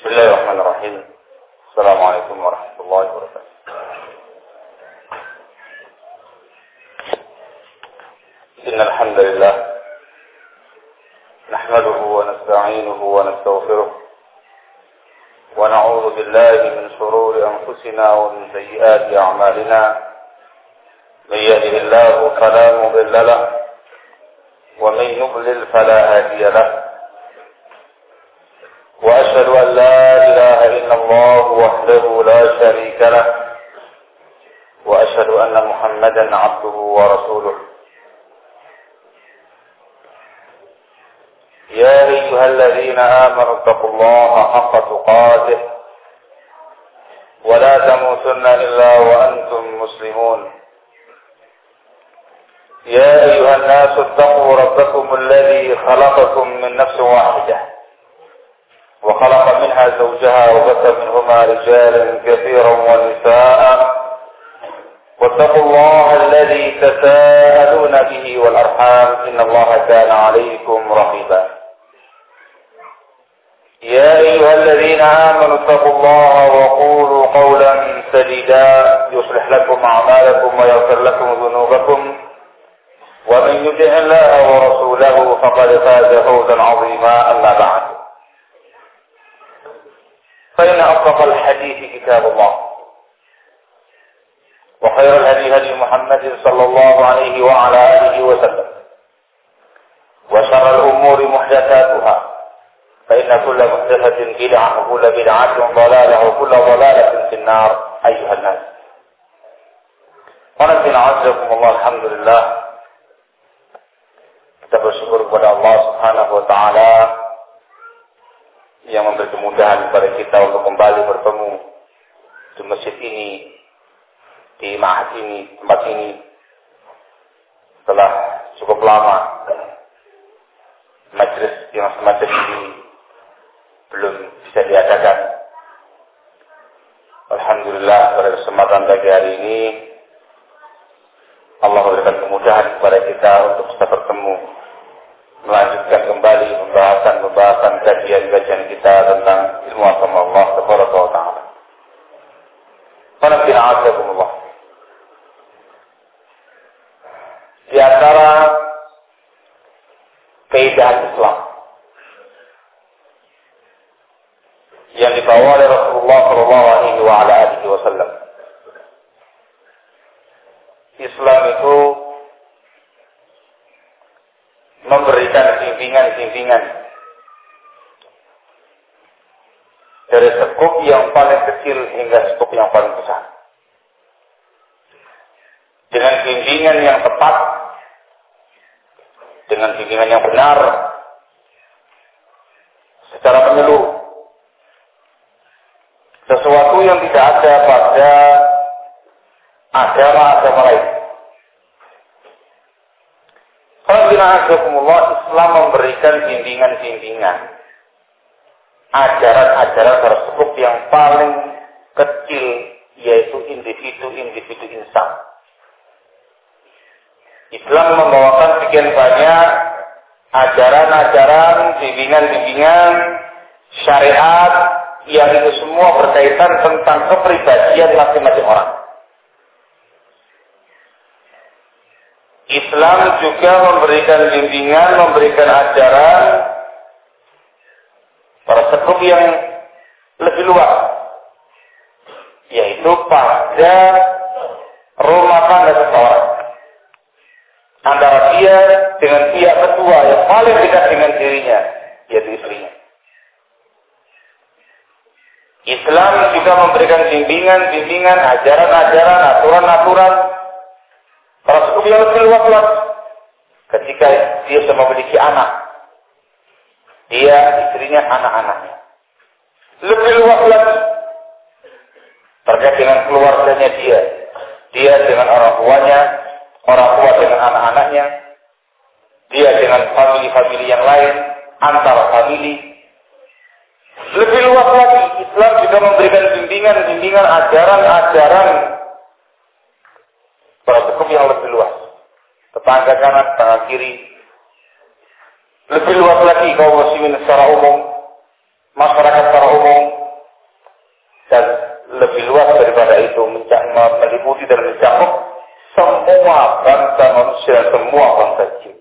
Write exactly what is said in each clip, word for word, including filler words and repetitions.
Bismillahirrahmanirrahim. Assalamualaikum warahmatullahi wabarakatuh. Innal hamdalillah nahmaduhu wa nasta'inuhu wa nastaghfiruh wa na'udzu billahi min shururi anfusina wa min sayyiati a'malina. May yahdihillahu fala mudilla lahu wa may yudlil fala hadiya lahu. وأشهد أن لا إله إلا الله وحده لا شريك له وأشهد أن محمدا عبده ورسوله. يا أيها الذين آمنوا اتقوا الله حق تقاته ولا تموتن إلا وأنتم مسلمون. يا أيها الناس اتقوا ربكم الذي خلقكم من نفس واحدة وخلق منها زوجها وبث منهما رجالا كثيرا ونساء واتقوا الله الذي تساءلون به والأرحام إن الله كان عليكم رقيبا. يا أيها الذين آمنوا اتقوا الله وقولوا قولا سديدا يصلح لكم أعمالكم ويغفر لكم ذنوبكم ومن يطع الله ورسوله فقد فاز فوزا عظيما. أما بعد، فإن أصدق الحديث كتاب الله وخير الهدي هدي محمد صلى الله عليه وعلى آله وسلم وشر الأمور محدثاتها فإن كل محدثة بدعة وكل بدعة ضلالة وكل ضلالة في النار. أيها الناس، ونحن عزكم الله. Alhamdulillah, kita bersyukur kepada Allah Subhanahu wa taala yang memberi kemudahan kepada kita untuk kembali bertemu di masjid ini, di ma'had ini, tempat ini. Setelah cukup lama majelis yang semacam ini belum bisa diadakan. Alhamdulillah, pada kesempatan pagi hari ini Allah memberikan kemudahan kepada kita untuk bisa bertemu, melanjutkan kembali pembahasan-pembahasan kajian-kajian kita tentang ilmu agama Allah Subhanahu wa taala. Qul a'udzubillah. Di antara keindahan Islam yang dibawa oleh Rasulullah sallallahu alaihi wa ala alihi wasallam, Islam itu memberikan bimbingan-bimbingan dari skup yang paling kecil hingga skup yang paling besar, dengan bimbingan yang tepat, dengan bimbingan yang benar secara menyeluruh, sesuatu yang tidak ada pada agama-agama lain. Alhamdulillah, Islam memberikan bimbingan-bimbingan, ajaran-ajaran tersebut yang paling kecil, yaitu individu-individu insan. Islam membawakan sekian banyak ajaran-ajaran, bimbingan-bimbingan, syariat, yang itu semua berkaitan tentang kepribadian masing-masing orang. Islam juga memberikan bimbingan, memberikan ajaran tersebut yang lebih luas, yaitu pada rumah tangga seseorang, antara dia dengan pihak kedua yang paling dekat dengan dirinya, yaitu istrinya. Islam juga memberikan bimbingan-bimbingan, ajaran-ajaran, aturan-aturan tersebut yang lebih luas ketika dia sudah memiliki anak, dia, istrinya, anak-anaknya. Lebih luas lagi terkait dengan keluarganya dia, dia dengan orang tuanya, orang tua dengan anak-anaknya, dia dengan famili-famili yang lain, antar famili. Lebih luas lagi, Islam juga memberikan bimbingan-bimbingan, ajaran-ajaran tersebut yang lebih luas. Tetangga kanan, tetangga kiri. Lebih luas lagi kaum muslimin secara umum, masyarakat secara umum, dan lebih luas daripada itu, meliputi dan mencakup semua bangsa manusia, semua bangsa jin.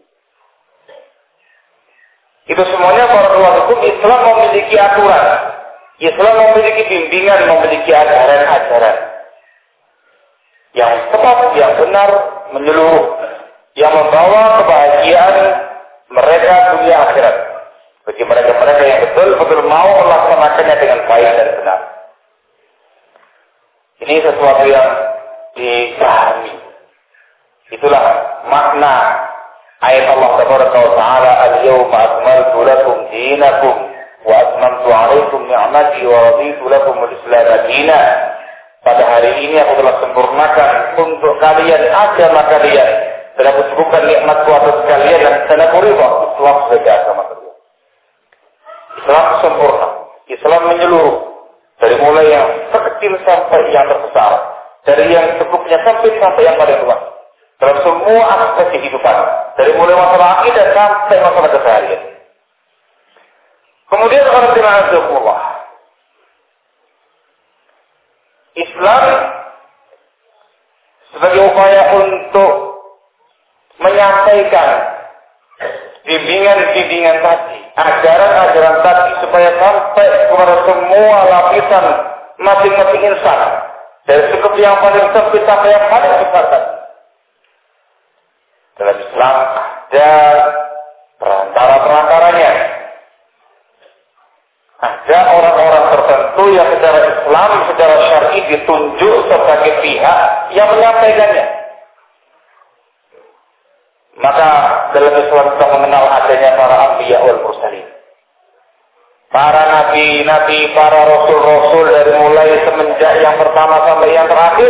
Itu semuanya para ulama hukum Islam memiliki aturan, Islam memiliki bimbingan, memiliki ajaran-ajaran yang tepat, yang benar, menyeluruh, yang membawa kebahagiaan mereka dunia akhirat bagi mereka-mereka yang betul-betul mau melaksanakannya dengan baik dan benar. Ini sesuatu yang dipahami. Itulah makna ayat Allah Taala, "Al-yawma akmaltu lakum dinakum wa atmamtu 'alaikum ni'mati wa raditu lakum al-Islam dinan." Pada hari ini aku telah sempurnakan untuk kalian agama kalian, dan aku cukupkan nikmatku atas kalian, dan aku ridha Islam sebagai agama kalian. Islam sempurna, Islam menyeluruh, dari mulai yang terkecil sampai yang terbesar, dari yang cukupnya sampai sampai yang paling luas, dalam semua aspek kehidupan, dari mulai masalah akidah sampai masalah keseharian. Kemudian orang Allah, Islam sebagai upaya untuk menyampaikan bimbingan-bimbingan tadi, ajaran-ajaran tadi, supaya sampai kepada semua lapisan masing-masing insan, dari cukup yang paling sempit sampai yang paling besar tadi. Dalam Islam ada perantara-perantaranya. Ada orang-orang tertentu yang secara Islam, secara syar'i ditunjuk sebagai pihak yang menyampaikannya. Maka dalam Islam kita mengenal adanya para anbiya wal mursalin. Para nabi-nabi, para rasul-rasul, dari mulai semenjak yang pertama sampai yang terakhir,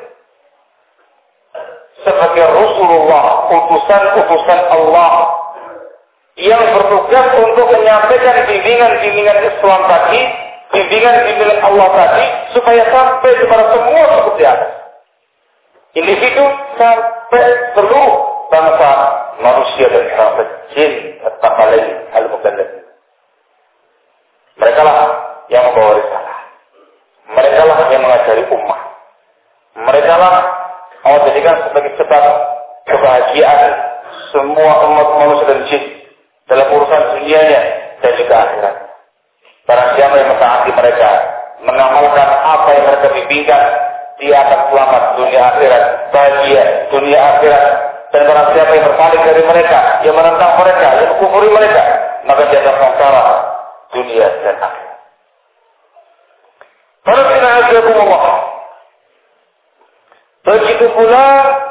sebagai Rasulullah, utusan-utusan Allah yang bertugas untuk menyampaikan bimbingan-bimbingan Islam tadi, bimbingan-bimbingan Allah tadi, supaya sampai kepada semua suku di atas, individu sampai seluruh bangsa manusia dan bangsa jin, at-taqalain al-mukallafin. Mereka lah yang membawa risalah. Mereka lah yang mengajari ummah. Mereka lah Allah jadikan sebagai sebab kebahagiaan semua umat manusia dan jin dalam urusan dunianya dan juga akhirat. Barang siapa yang mentaati mereka, mengamalkan apa yang mereka bimbingkan, dia akan selamat dunia akhirat, bahagia dunia akhirat. Dan barang siapa yang berpaling dari mereka, yang menentang mereka, yang mengkufuri mereka, maka dia akan sengsara dunia dan akhirat. Barakallahu. Begitu pula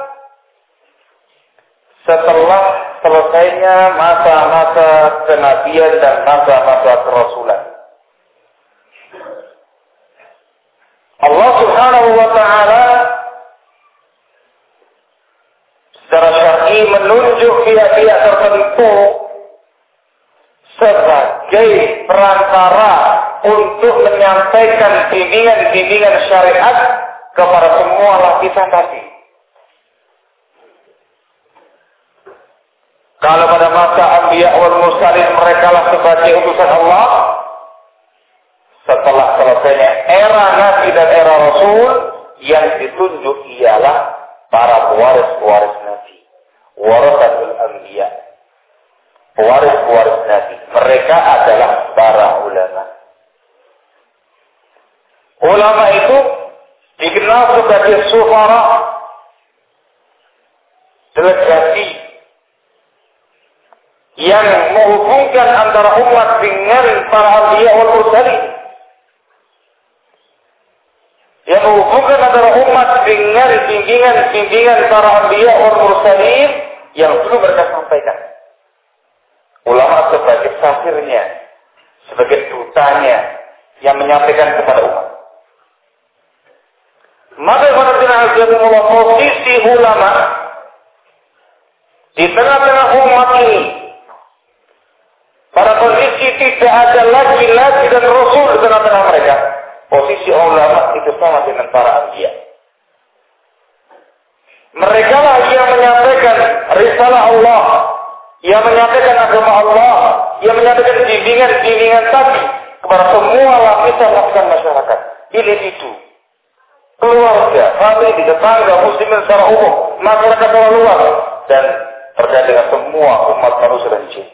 setelah selesainya masa-masa kenabian dan masa-masa kerasulan, Allah Subhanahu wa ta'ala secara syar'i menunjuk pihak-pihak tertentu sebagai perantara untuk menyampaikan bimbingan-bimbingan syariat kepada semua lapisan tadi. Kalau pada masa Anbiya wal Mursalin mereka lah sebagai utusan Allah, setelah selesainya era Nabi dan era Rasul, yang ditunjuk ialah para pewaris-pewaris Nabi, warasatul Anbiya, pewaris-pewaris Nabi. Mereka adalah para ulama. Ulama itu dikenal sebagai sufara, delegasi yang menghubungkan antara umat dengan para anbiya wal mursalin, yang menghubungkan antara umat dengan bimbingan-bimbingan para anbiya wal mursalin yang dulu mereka sampaikan. Ulama sebagai safirnya, sebagai dutanya yang menyampaikan kepada umat. Maka posisi ulama di tengah-tengah umat ini, pada posisi tidak ada lagi nabi dan rasul di tengah-tengah mereka. Posisi ulama itu sama dengan para anbiya. Mereka lah yang menyampaikan risalah Allah, yang menyampaikan agama Allah, yang menyampaikan bimbingan-bimbingan tadi kepada semua lapisan-lapisan masyarakat, individu, keluarga, famili, tetangga, muslimin secara umum, masyarakat secara luas, dan terkait dengan semua umat manusia dan jin.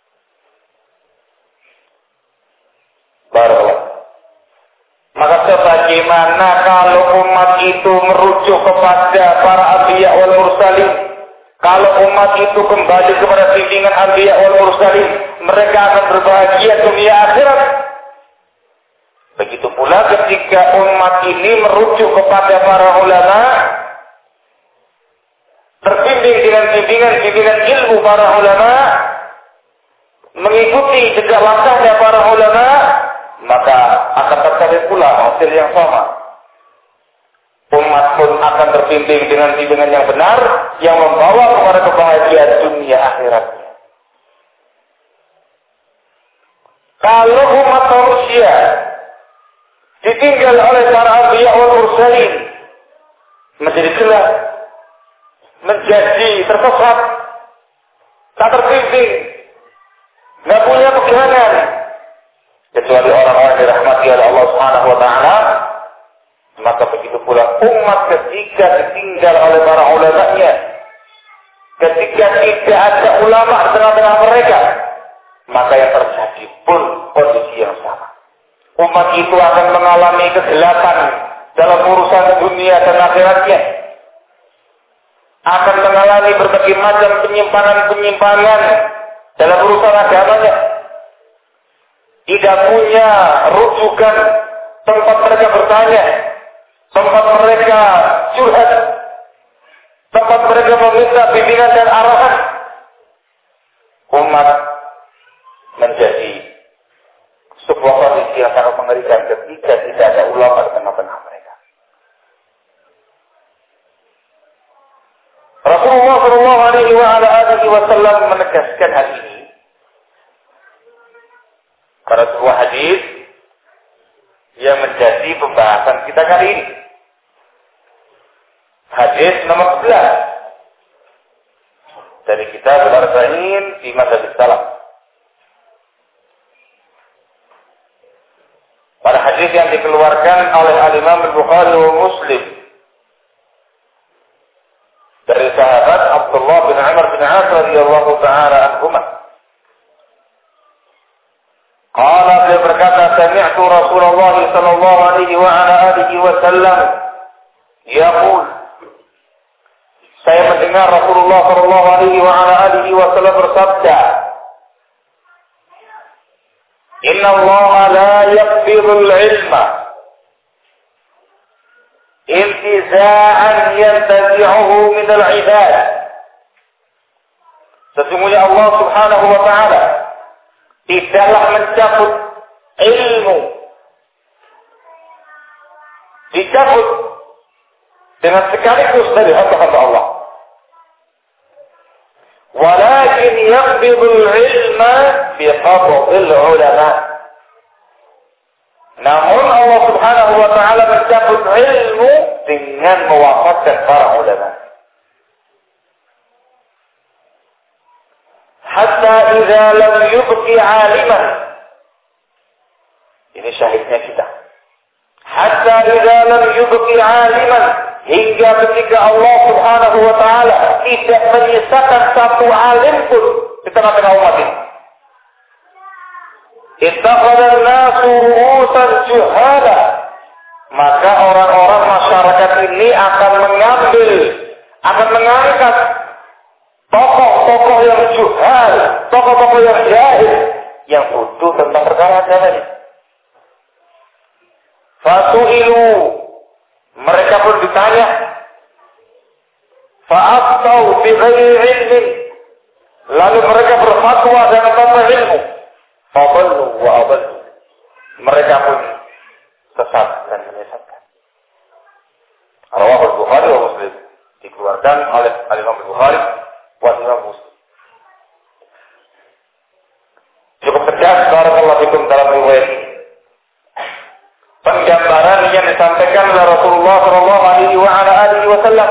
Barakallah. Maka sebagaimana kalau umat itu merujuk kepada para anbiya wal mursalin, kalau umat itu kembali kepada bimbingan anbiya wal mursalin, mereka akan berbahagia dunia akhirat. Begitu pula ketika umat ini merujuk kepada para ulama, terbimbing dengan bimbingan-bimbingan ilmu para ulama, mengikuti jejak langkahnya para ulama, maka akan tercapai pula hasil yang sama. Umat pun akan terbimbing dengan bimbingan yang benar, yang membawa kepada kebahagiaan dunia akhiratnya. Kalau umat manusia ditinggal oleh para anbiya wal mursalin, menjadi gelap, menjadi tersesat, tak terbimbing, nggak punya pegangan, kecuali orang-orang dirahmati oleh Allah Subhanahu wa taala, maka begitu pula umat ketika ditinggal oleh para ulamanya, ketika tidak ada ulama di tengah-tengah mereka, maka yang terjadi pun kondisi yang sama. Umat itu akan mengalami kegelapan dalam urusan dunia dan akhiratnya, akan mengalami berbagai macam penyimpangan-penyimpangan dalam urusan agamanya, tidak punya rujukan tempat mereka bertanya, tempat mereka curhat, tempat mereka meminta bimbingan dan arahan. Umat menjadi sebuah kondisi yang sangat mengerikan ketika tidak ada ulama di tengah-tengah mereka. Rasulullah Shallallahu Alaihi Wasallam menegaskan hal ini pada sebuah hadis yang menjadi pembahasan kita kali ini. Hadis nomor sebelas dari kitab Al-Arba'in fi Madzhab Salaf. Pada hadis yang dikeluarkan oleh Al-Imam Al-Bukhari wa Muslim dari sahabat Abdullah bin Amr bin As radhiyallahu taala anhuma. Qala, beliau berkata, sami'tu Rasulullah sallallahu alaihi wa ala alihi wasallam yaqul, saya mendengar Rasulullah sallallahu alaihi wa ala alihi wasallam bersabda, Inna Allah la yaqbidul ilma intiza'an yantazi'uhu minal ibad. Sesungguhnya Allah subhanahu wa ta'ala tidaklah mencabut ilmu, dicabut dengan sekaligus dari hamba-hamba Allah. Walakin yaqbidul ilma biqabdil ulama. Namun Allah subhanahu wa ta'ala mencabut ilmu dengan mewafatkan para ulama. Hatta idza lam yubqi 'aliman. Ini syahidnya kita. Hatta idza lam yubqi 'aliman, hingga ketika Allah subhanahu wa ta'ala tidak menyisakan satu alim pun di tengah-tengah umat ini. Ittakhadha an-nasu ru'usan juhala, maka orang-orang masyarakat ini akan mengambil, akan mengangkat tokoh-tokoh yang juhal, tokoh-tokoh yang jahil, yang bodoh tentang perkara agama ini. Fasu'ilu, mereka pun ditanya, fa'aftau bi ghairi ilmin, lalu mereka berfatwa dengan tanpa ilmu. Fadallu wa adallu, mereka pun sesat dan menyesatkan. Rawahu Al-Bukhari wa Muslim, dikeluarkan oleh Al-Imam Al-Bukhari wa Imam Muslim. Cukup tegas barakallahu fikum dalam riwayat ini. Penggambaran yang disampaikan oleh Rasulullah sallallahu alaihi wa ala alihi wasallam.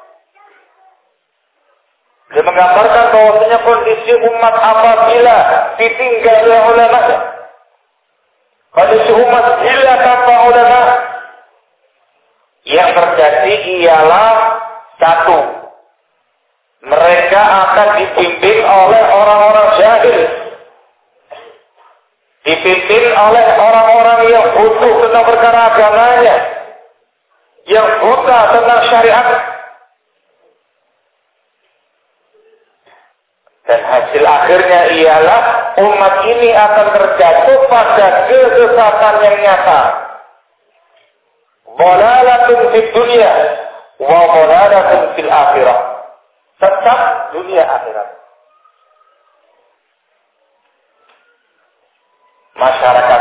Dia menggambarkan bahwasanya kondisi umat apabila ditinggal oleh ulama, kondisi umat bila tanpa ulama, Yang terjadi ialah satu, mereka akan dipimpin oleh orang-orang jahil, dipimpin oleh orang-orang yang butuh tentang perkara agamanya, yang buta tentang syariat. Dan hasil akhirnya ialah umat ini akan terjatuh pada kesesatan yang nyata. Dhalalatun fid dunya wa dhalalatun fil akhirah. Tetap dunia akhirat. Masyarakat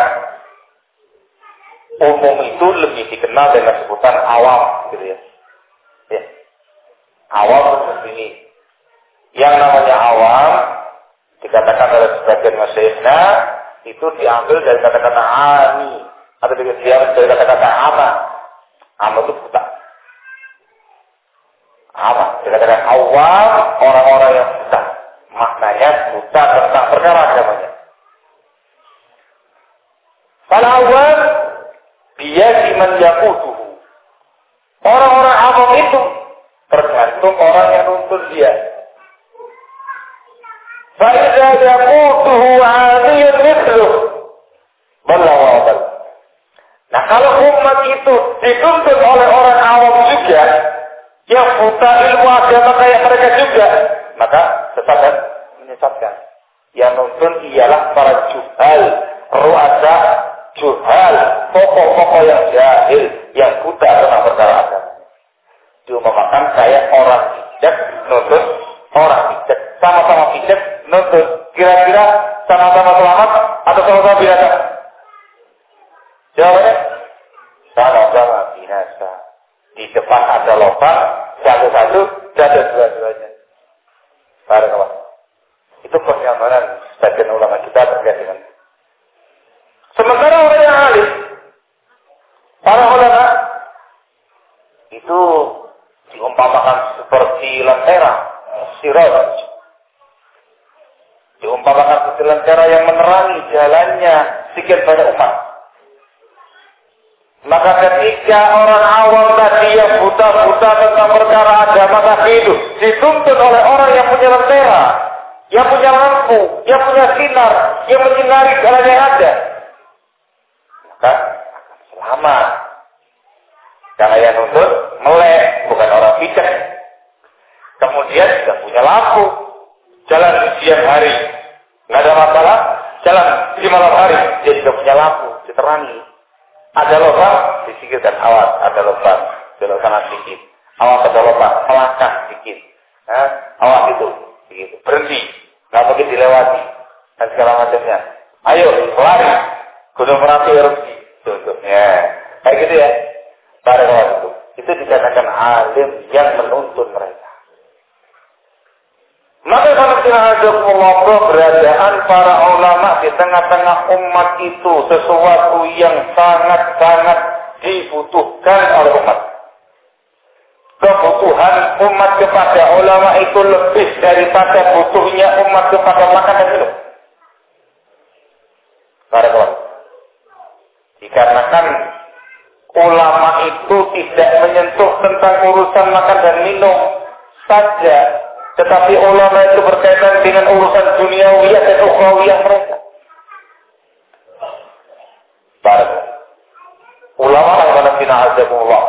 umum itu lebih dikenal dengan sebutan awam, gitu ya. Ya. Awam seperti ini. Yang namanya awam dikatakan oleh sebagian masyayikhna itu diambil dari kata-kata ani atau diambil dari kata-kata ama. Ama itu buta. Ama dikatakan awam, orang-orang yang buta. Maknanya buta tentang perkara agamanya. Fal awam dia diman yaqutuhu. Orang-orang awam itu tergantung orang yang nuntun dia. Fa'idha yaqutuhu 'aliyun mithluh ballawabal. Nah, kalau umat itu dituntun oleh orang awam juga, yang buta ilmu agama kayak mereka juga, maka sesat dan menyesatkan. Yang nuntun ialah para juhal, ru'asa juhal, pokok-pokok yang jahil, yang buta tentang perkara agama. Diumpamakan kayak orang bijak nuntun orang bijak, sama-sama bijak nuntun. Kira-kira sama-sama selamat atau sama-sama binasa? Jawabannya sama-sama binasa. Di depan ada lubang, satu-satu, jatuh dua-duanya. Barakallah. Itu pengambaran sebagian ulama kita terkait dengan. Sementara orang yang alim, para ulama itu diumpamakan seperti lentera, siraj. Diumpamakan seperti lentera yang menerangi jalannya sekian banyak umat. Maka ketika orang awam tadi yang buta-buta tentang perkara agama tadi itu dituntun oleh orang yang punya lentera, yang punya lampu, yang punya sinar, yang menyinari jalan yang ada, maka selamat. Karena yang nuntun melek, bukan orang bijak. Kemudian tidak punya lampu, jalan di siang hari, nggak ada masalah. Jalan di malam hari, dia tidak punya lampu, diterangi. Ada lubang, disikirkan, awas, ada lubang, belok sana sedikit. Awas, ada lubang, melangkah sedikit. Nah, awas itu, begitu. Berhenti, nggak mungkin dilewati, dan segala macamnya. Ayo, lari, gunung Merapi erupsi, contohnya. Kayak gitu ya. Pada waktu itu, itu dikatakan alim yang menuntun mereka. Maka kalau keberadaan para ulama di tengah-tengah umat itu sesuatu yang sangat-sangat dibutuhkan oleh umat. Kebutuhan umat kepada ulama itu lebih daripada butuhnya umat kepada makan dan minum. Barakallahu. Dikarenakan ulama itu tidak menyentuh tentang urusan makan dan minum saja. Tetapi ulama itu berkaitan dengan urusan duniawiyah dan ukhrawiyah mereka. Baik. Ulama yang menafsirkan azakumullah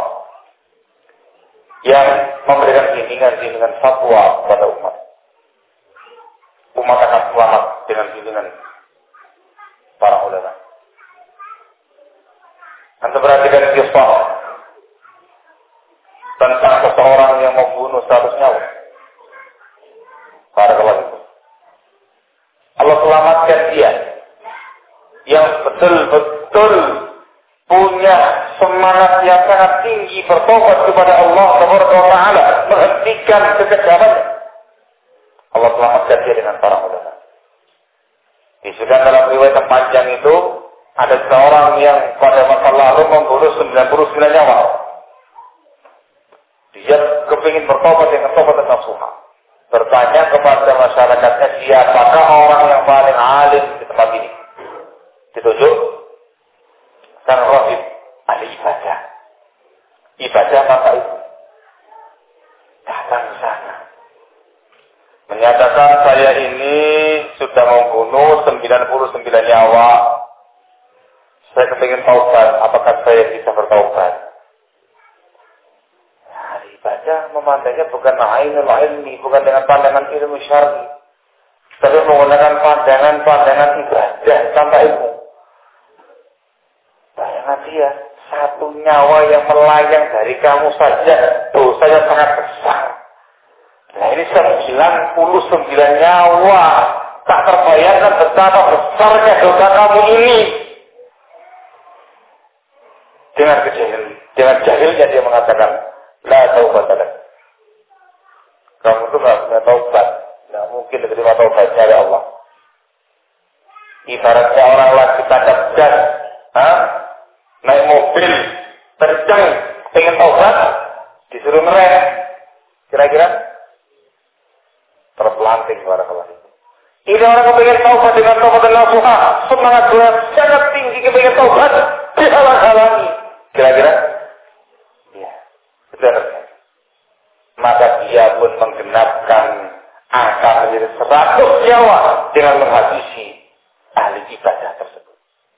yang memberikan bimbingan-bimbingan fatwa kepada umat. Umat akan selamat dengan bimbingan para ulama. Anda perhatikan kisah tentang seseorang yang membunuh seratus nyawa. Barakallahu. Allah selamatkan dia yang betul-betul punya semangat yang sangat tinggi bertobat kepada Allah Subhanahu wa taala, menghentikan kekejamannya. Allah selamatkan dia dengan para ulama. Disebutkan dalam riwayat yang panjang itu ada seorang yang pada masa lalu membunuh sembilan puluh sembilan nyawa. Dia kepingin bertobat dengan tobat dan nasuha. Bertanya kepada masyarakatnya, siapakah orang yang paling alim di tempat ini? Ditunjuk sang Rasid ahli ibadah. ibadah maka itu. Datang ke sana. Menyatakan saya ini sudah membunuh sembilan puluh sembilan nyawa. Saya kepingin taubat, apakah saya bisa bertaubat? Nah, ibadah memandangnya bukan ainul ilmi, bukan dengan pandangan ilmu syar'i, tapi menggunakan pandangan-pandangan ibadah tanpa ilmu. Bayangan dia, satu nyawa yang melayang dari kamu saja, dosanya sangat besar. Nah ini sembilan puluh sembilan nyawa, tak terbayangkan betapa besarnya dosa kamu ini. Dengan kejahil, dengan jahilnya dia mengatakan, la taubat lak. Kamu itu nggak punya taubat, nggak mungkin diterima taubatnya oleh Allah. Ibaratnya orang lagi tancap gas, ah, naik mobil, terjang, pengen taubat, disuruh ngerem, kira-kira terpelanting suara kelas. Ini orang kepengen taubat dengan taubat dan nasuha, semangat dia sangat tinggi kepengen taubat, dihalang-halangi. Kira-kira? Ya, benar. Maka dia pun menggenapkan angka menjadi seratus nyawa dengan menghabisi ahli ibadah tersebut.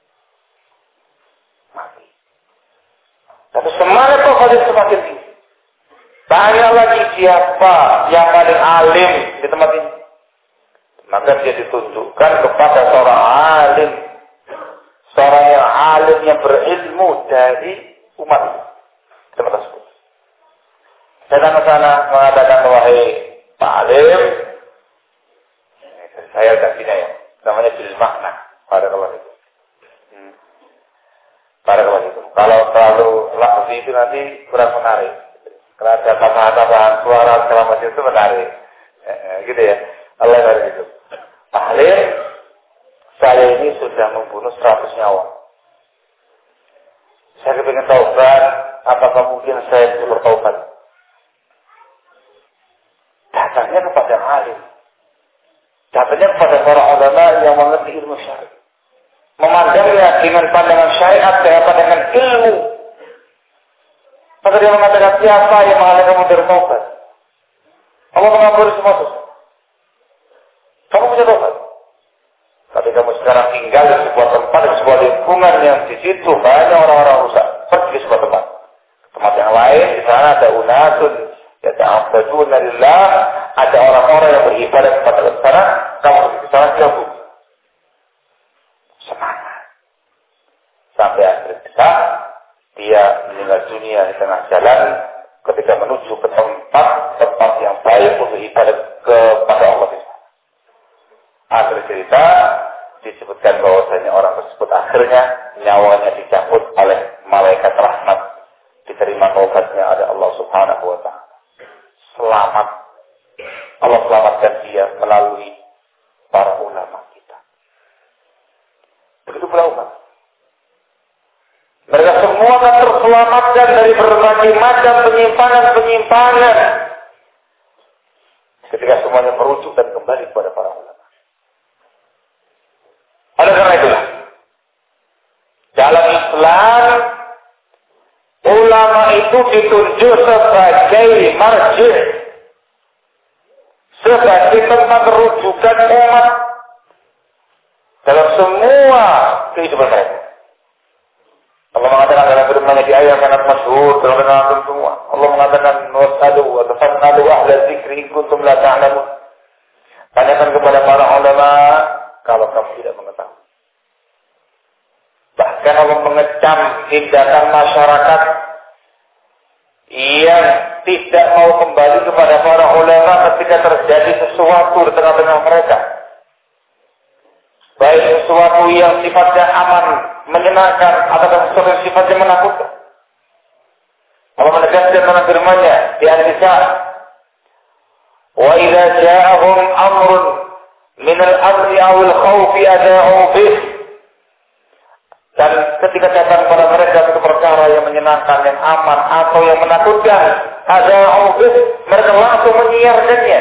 Mati. Tapi semangat taubat semakin tinggi. Tanya lagi siapa yang paling alim di tempat ini. Maka dia ditunjukkan kepada seorang alim. Seorang yang alim yang berilmu dari umat ini. Tempat tersebut. Saya datang ke sana mengatakan, wahai Pak Alim, saya gantinya ya, namanya bil makna. Pada kalau itu. Hmm. Pada kalau itu. Kalau terlalu langsung itu nanti kurang menarik. Karena ada tambahan-tambahan suara segala macam itu menarik. Eh, gitu ya. Allah dari itu. Pak Alim, saya ini sudah membunuh seratus nyawa. Saya ingin taubat, apakah mungkin saya bisa bertaubat? Datangnya kepada alim. Datangnya kepada para ulama yang mengerti ilmu syariat. Memandangnya dengan pandangan syariat, dengan pandangan ilmu. Maka dia mengatakan, siapa yang menghalangi kamu dari taubat? Allah mengampuni semua dosa. Kamu punya taubat. Tapi kamu sekarang tinggal di sebuah tempat, di sebuah lingkungan yang di situ banyak orang-orang rusak. Pergi ke sebuah tempat. Tempat yang lain, di sana ada unasun, yata'abbaduna lillah, ada orang-orang yang beribadah kepada Allah. Sana, kamu pergi ke sana jauh. Semangat. Sampai akhir kita, dia meninggal dunia di tengah jalan ketika menuju ke tempat tempat yang baik untuk ibadah kepada Allah. Akhir cerita disebutkan bahwasanya orang tersebut akhirnya nyawanya dicabut oleh malaikat rahmat, diterima taubatnya ada Allah Subhanahu wa taala. Selamat. Allah selamatkan dia melalui para ulama kita. Begitu pula umat. Mereka semua akan terselamatkan dari berbagai macam penyimpangan-penyimpangan ketika semuanya merujuk dan kembali kepada para ulama. Oleh karena itulah, dalam Islam, ulama itu ditunjuk sebagai marji', sebagai tempat rujukan umat dalam semua kehidupan mereka. Allah mengatakan dalam firman-Nya di ayat yang masyhur dalam nama semua. Allah mengatakan was'alu wa tafassalu ahla dzikri in kuntum la ta'lamun. Tanyakan kepada para ulama kalau kamu tidak mengetahui. Bahkan Allah mengecam tindakan masyarakat yang tidak mau kembali kepada para ulama ketika terjadi sesuatu di tengah-tengah mereka. Baik sesuatu yang sifatnya aman, menyenangkan, atau sesuatu yang sifatnya menakutkan. Allah menegaskan dalam firman-Nya di An-Nisa, "Wa idza ja'ahum amrun min al-amri aw al-khawfi ada'u bih." Dan ketika datang kepada mereka satu perkara yang menyenangkan, yang aman, atau yang menakutkan, ada'u bih, mereka langsung menyiarkannya.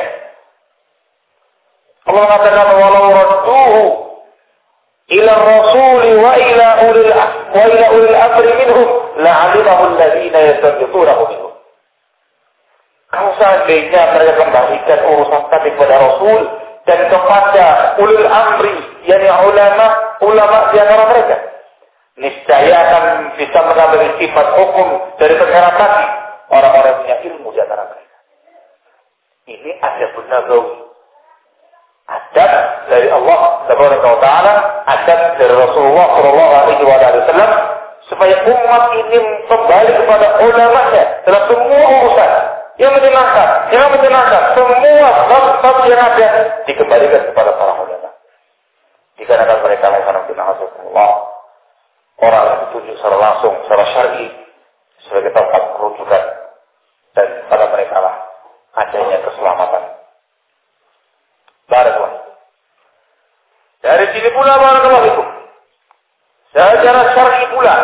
Allah mengatakan, "Walau radduhu ila rasuli wa ila ulil wa ila ulil amri minhum la'alimahu alladziina yastanbituunahu minhum. Kalau seandainya mereka kembalikan urusan tadi kepada Rasul dan kepada ulul amri, yakni ulama, ulama di antara mereka, niscaya akan bisa mengambil sifat hukum dari perkara tadi orang-orang yang punya ilmu di antara mereka. Ini adabun nabawi. Adab dari Allah Subhanahu wa taala, adab dari Rasulullah sallallahu alaihi wasallam supaya umat ini kembali kepada ulamanya dalam semua urusan yang menyenangkan, yang menyenangkan, semua bab-bab yang ada dikembalikan kepada para ulama. Dikarenakan mereka lakukan Allah, orang yang ditunjuk secara langsung, secara syar'i sebagai tempat kerujukan, dan pada mereka lah adanya keselamatan. Barakallahu. Dari sini pula barakallahu fikum. Secara syar'i pula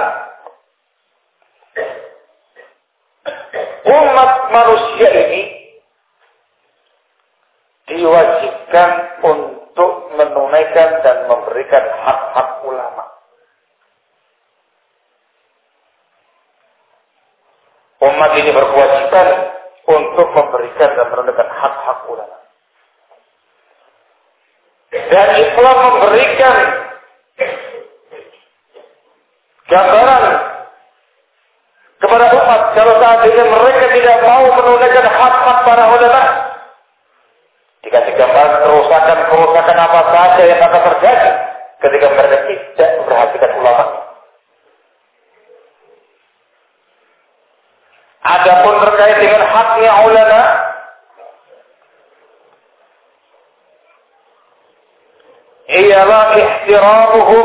umat manusia ini diwajibkan untuk menunaikan dan memberikan hak-hak ulama. Umat ini berkewajiban untuk memberikan dan menunaikan hak-hak ulama. Dan Islam memberikan gambaran kepada umat kalau seandainya mereka tidak mau menunaikan hak-hak para ulama, dikasih gambaran kerusakan-kerusakan apa saja yang akan terjadi ketika mereka tidak memperhatikan ulama. Adapun terkait dengan haknya ulama, ialah ihtiramuhum,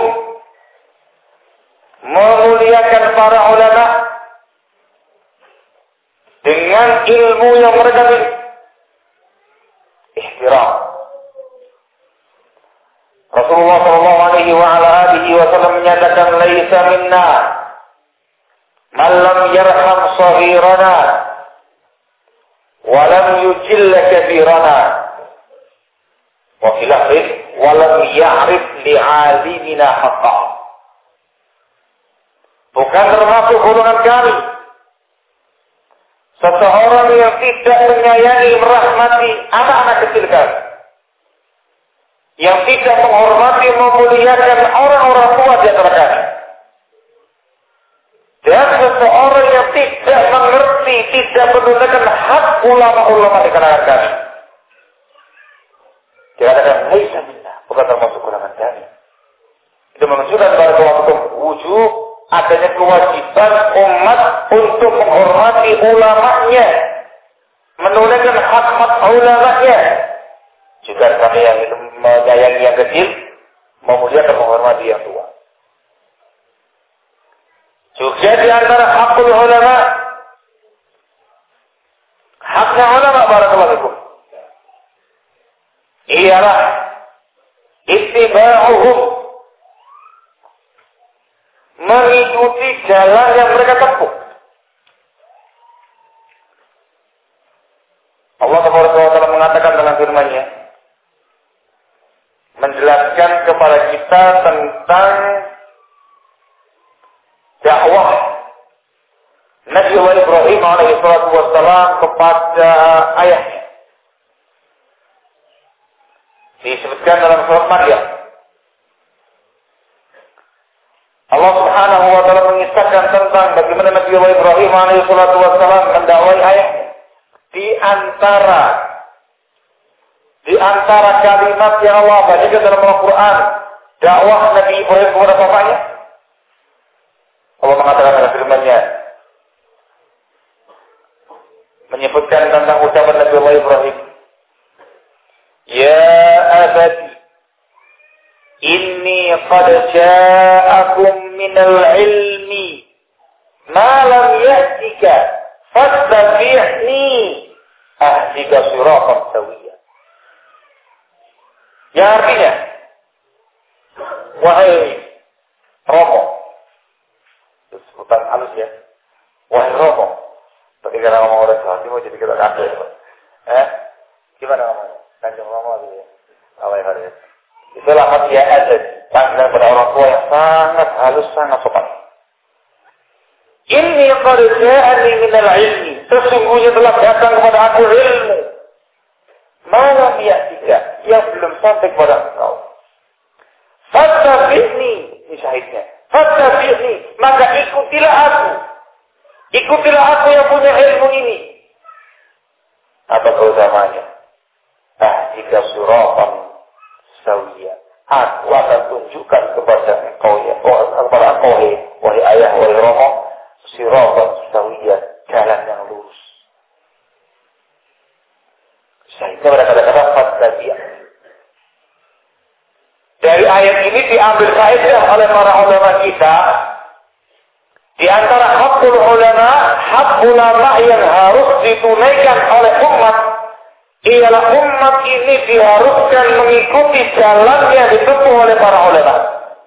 memuliakan para ulama dengan ilmu yang mereka miliki. Ihtiram. Rasulullah sallallahu alaihi wa ala alihi wasallam menyatakan, "Laisa minna man lam yarham saghirana wa lam yujill kabirana." Wa fil akhir, "Wa lam ya'rif li'alimina haqqan." Bukan termasuk golongan kami seseorang yang tidak menyayangi, merahmati anak-anak kecil kami, yang tidak menghormati, memuliakan orang-orang tua di antara kami, dan seseorang yang tidak mengerti, tidak menunaikan hak ulama-ulama di kalangan kami. Dikatakan laisa minna, bukan termasuk golongan kami. Itu menunjukkan bahwa wujud adanya kewajiban umat untuk menghormati ulamanya, menunaikan hak-hak ulamanya. Juga kami yang menyayangi yang kecil, memuliakan, menghormati yang tua. Juga di antara hakul ulama, haknya ulama barakallahu fikum, ialah ittiba'uhum, mengikuti jalan yang mereka tempuh. Allah Subhanahu wa taala mengatakan dalam firman-Nya, menjelaskan kepada kita tentang dakwah Nabi Ibrahim alaihi salatu wassalam kepada ayahnya. Disebutkan dalam surat Maryam, Allah Subhanahu wa taala mengisahkan tentang bagaimana Nabi Ibrahim alaihi salatu wassalam mendakwai ayahnya. Di antara di antara kalimat yang Allah bacakan dalam Al-Qur'an, dakwah Nabi Ibrahim kepada bapaknya, Allah mengatakan dalam firman-Nya, menyebutkan tentang ucapan Nabi Ibrahim, "Ya abati, inni qad ja'akum minal ilmi ma lam ya'tika fattabi'ni ahdika siratan sawiyya." Yang artinya, wahai Romo, itu sebutan halus ya, wahai Romo. Ketika ngomong orang Jawa Timur jadi kita kaget. Eh, gimana ngomongnya? Kanjeng Romo gitu ya. Awal hari. Itulah dia ada panggilan pada orang tua yang sangat halus, sangat sopan. Inni qad ja'ani minal ilmi, sesungguhnya telah datang kepada aku ilmu. Malam ya'tika, yang belum sampai kepada engkau. Fattabi'ni, ini syahidnya. Fattabi'ni, maka ikutilah aku. Ikutilah aku yang punya ilmu ini. Apa keutamanya? Ah, jika suratan sawiyah, aku akan tunjukkan kepada engkau ya, kepada engkau wahai ayah, wahai romo, suratan sawiyah, jalan yang lurus. Sehingga pada kata-kata fattabi'ni. Dari ayat ini diambil faedah oleh para ulama kita. Di antara hakul ulama, hak ulama yang harus ditunaikan oleh umat, ialah umat ini diharuskan mengikuti jalan yang ditempuh oleh para ulama.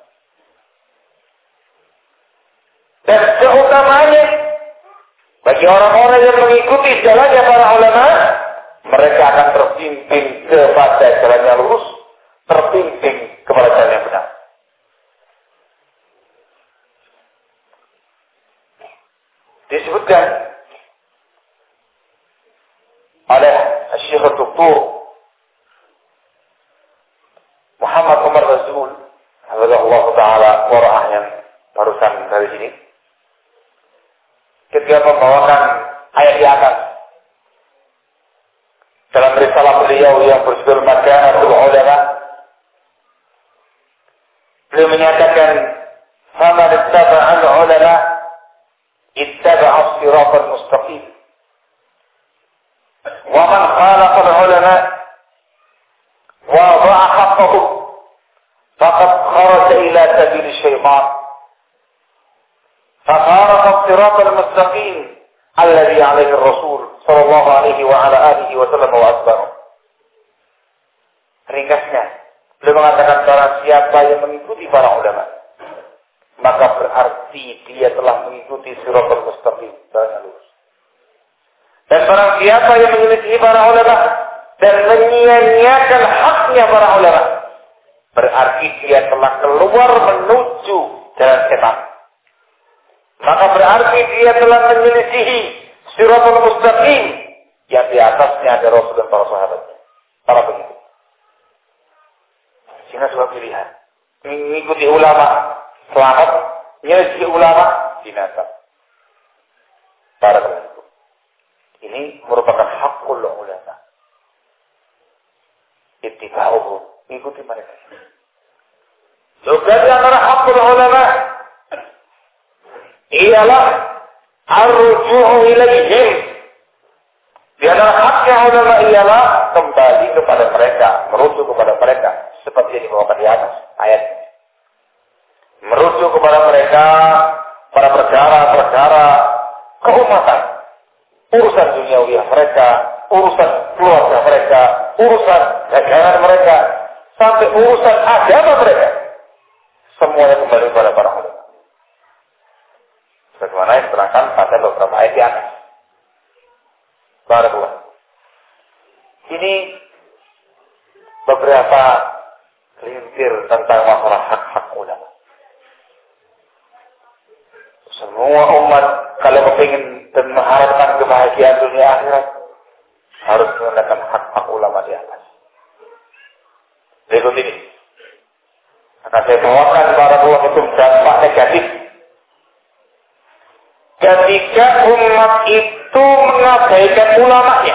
Dan keutamanya, bagi orang-orang yang mengikuti jalannya para ulama, mereka akan terpimpin kepada jalan yang lurus, terpimpin kepada jalan yang benar. Disebutkan oleh Syekh Doktor Muhammad Umar Rasul, hafizahullah taala, qiraah yang barusan dari sini, ketika membawakan ayat di atas dalam risalah beliau yang berjudul Makanatul Ulama, beliau menyatakan, "Faman ittaba'al ulama ittaba'a as-siratal mustaqim. Wa man khalafa al-ulama wa dha'a haqqahum faqad kharaja ila sabil asy-syaitan. Fakhalafa as-siratal mustaqim alladhi 'alaihi ar-rasul sallallahu alaihi wa ala alihi wa sallam wa ashabahu." Ringkasnya, beliau mengatakan barang siapa yang mengikuti para ulama, maka berarti dia telah mengikuti siratal mustaqim, jalan yang lurus. Dan barang siapa yang menyelisihi para ulama dan menyia-nyiakan haknya para ulama, berarti dia telah keluar menuju jalan setan. Maka berarti dia telah menyelisihi siratal mustaqim yang di atasnya ada Rasul dan para sahabatnya, para pengikut. Sehingga sebuah pilihan. Mengikuti ulama selamat, menyelisihi ulama binasa. Para pengikut. Ini merupakan hakul ulama. Ittiba'uhu, mengikuti mereka. Juga di antara hakul ulama ialah ar-ruju'u ilaihim. Di antara haknya ulama ialah kembali kepada mereka, merujuk kepada mereka, seperti yang dibawakan di atas ayat. Merujuk kepada mereka pada perkara-perkara keumatan, urusan duniawiah mereka, urusan keluarga mereka, urusan dagangan mereka, sampai urusan agama mereka, semuanya kembali kepada para ulama. Sebagaimana yang diterangkan pada beberapa ayat di atas. Barakallah. Ini beberapa lintir tentang masalah hak-hak ulama. Semua umat kalau kepingin dan mengharapkan kebahagiaan dunia akhirat harus menggunakan hak-hak ulama di atas. Berikut ini akan saya bawakan para ulama itu dampak negatif ketika umat itu mengabaikan ulamanya,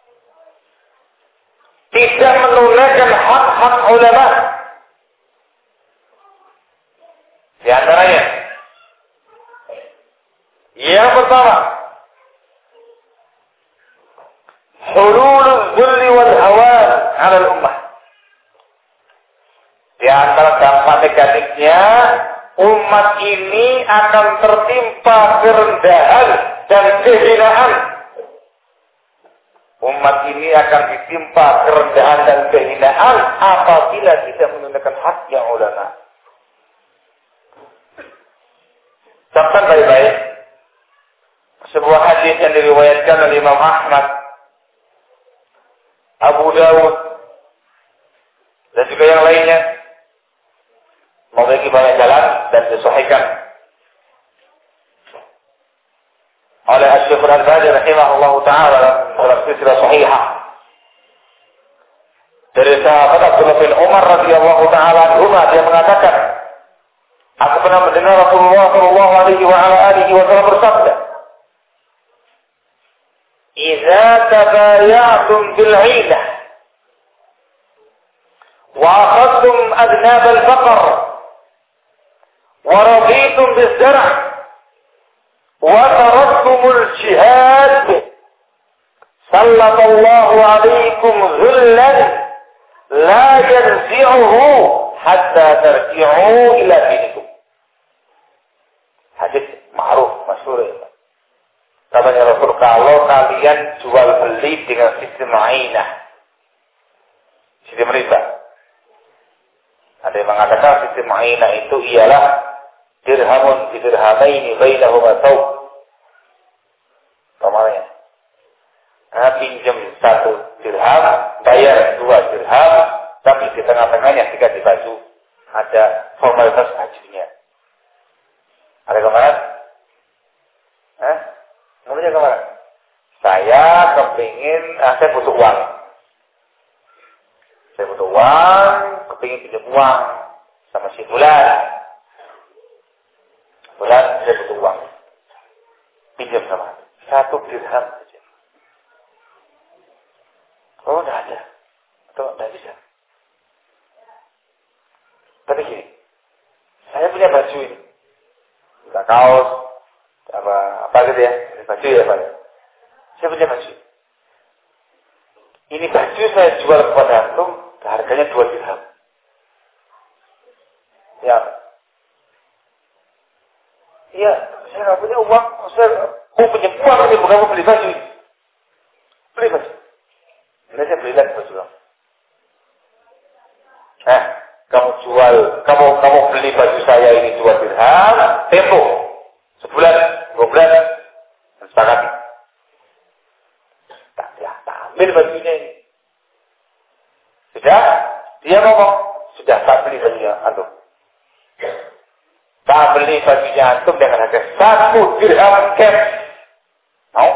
tidak menunaikan hak-hak ulama. Di antaranya, yang pertama, hululul zulli wal hawan 'ala al-ummah. Di antara dampak negatifnya, umat ini akan tertimpa kerendahan dan kehinaan. Umat ini akan ditimpa kerendahan dan kehinaan apabila tidak menunaikan haknya ulama. Contoh baik-baik. Sebuah hadis yang diriwayatkan oleh Imam Ahmad, Abu Dawud, dan juga yang lainnya, memiliki banyak jalan dan disahihkan. oleh Asy-Syaikh Al-Albani rahimahullah taala dalam silsilah sahihah dari sahabat Abdullah bin Umar radhiyallahu taala anhu, dia mengatakan, aku pernah mendengar Rasulullah sallallahu alaihi wa ala alihi wasallam bersabda, "Idza tabayatum bil 'inah wa akhadtum adnab al-faqr wa raditum biz-zar' wa taraktumul jihad sallallahu alaikum dhullan la yanzi'uhu hatta tarji'u ila dinikum." Hadis ma'ruf, masyhur. Katanya Rasul, kalau kalian jual beli dengan sistem ainah, sistem riba. Ada yang mengatakan sistem ainah itu ialah dirhamun bidirhamaini bainahuma thawb. Namanya. Nah, pinjam satu dirham, bayar dua dirham, tapi di tengah-tengahnya diganti baju, ada formalitas bajunya. Ada kemana? Hah? Namanya kemana? Saya kepingin, ah, saya butuh uang. Saya butuh uang, kepingin pinjam uang sama si Bulan. Bulan, saya butuh uang. Pinjam sama satu dirham saja. Oh, tidak ada. Atau tidak bisa. Tapi gini, saya punya baju ini. Bukan kaos, apa, apa gitu ya. Baju ya, Pak. Saya punya baju. Ini baju saya jual kepada antum, harganya dua dirham. Ya. Iya, saya nggak punya uang. Saya mau punya uang ini, bukan mau beli baju. Beli baju. Ini saya beli lagi baju. Nah, kamu jual, kamu kamu beli baju saya ini dua dirham, tempo sebulan, dua bulan, sepakati. Tak, ya, tak ambil bajunya ini. Sudah, dia ngomong, sudah tak beli bajunya antum. Tak beli bajunya antum dengan harga satu dirham cash. Mau?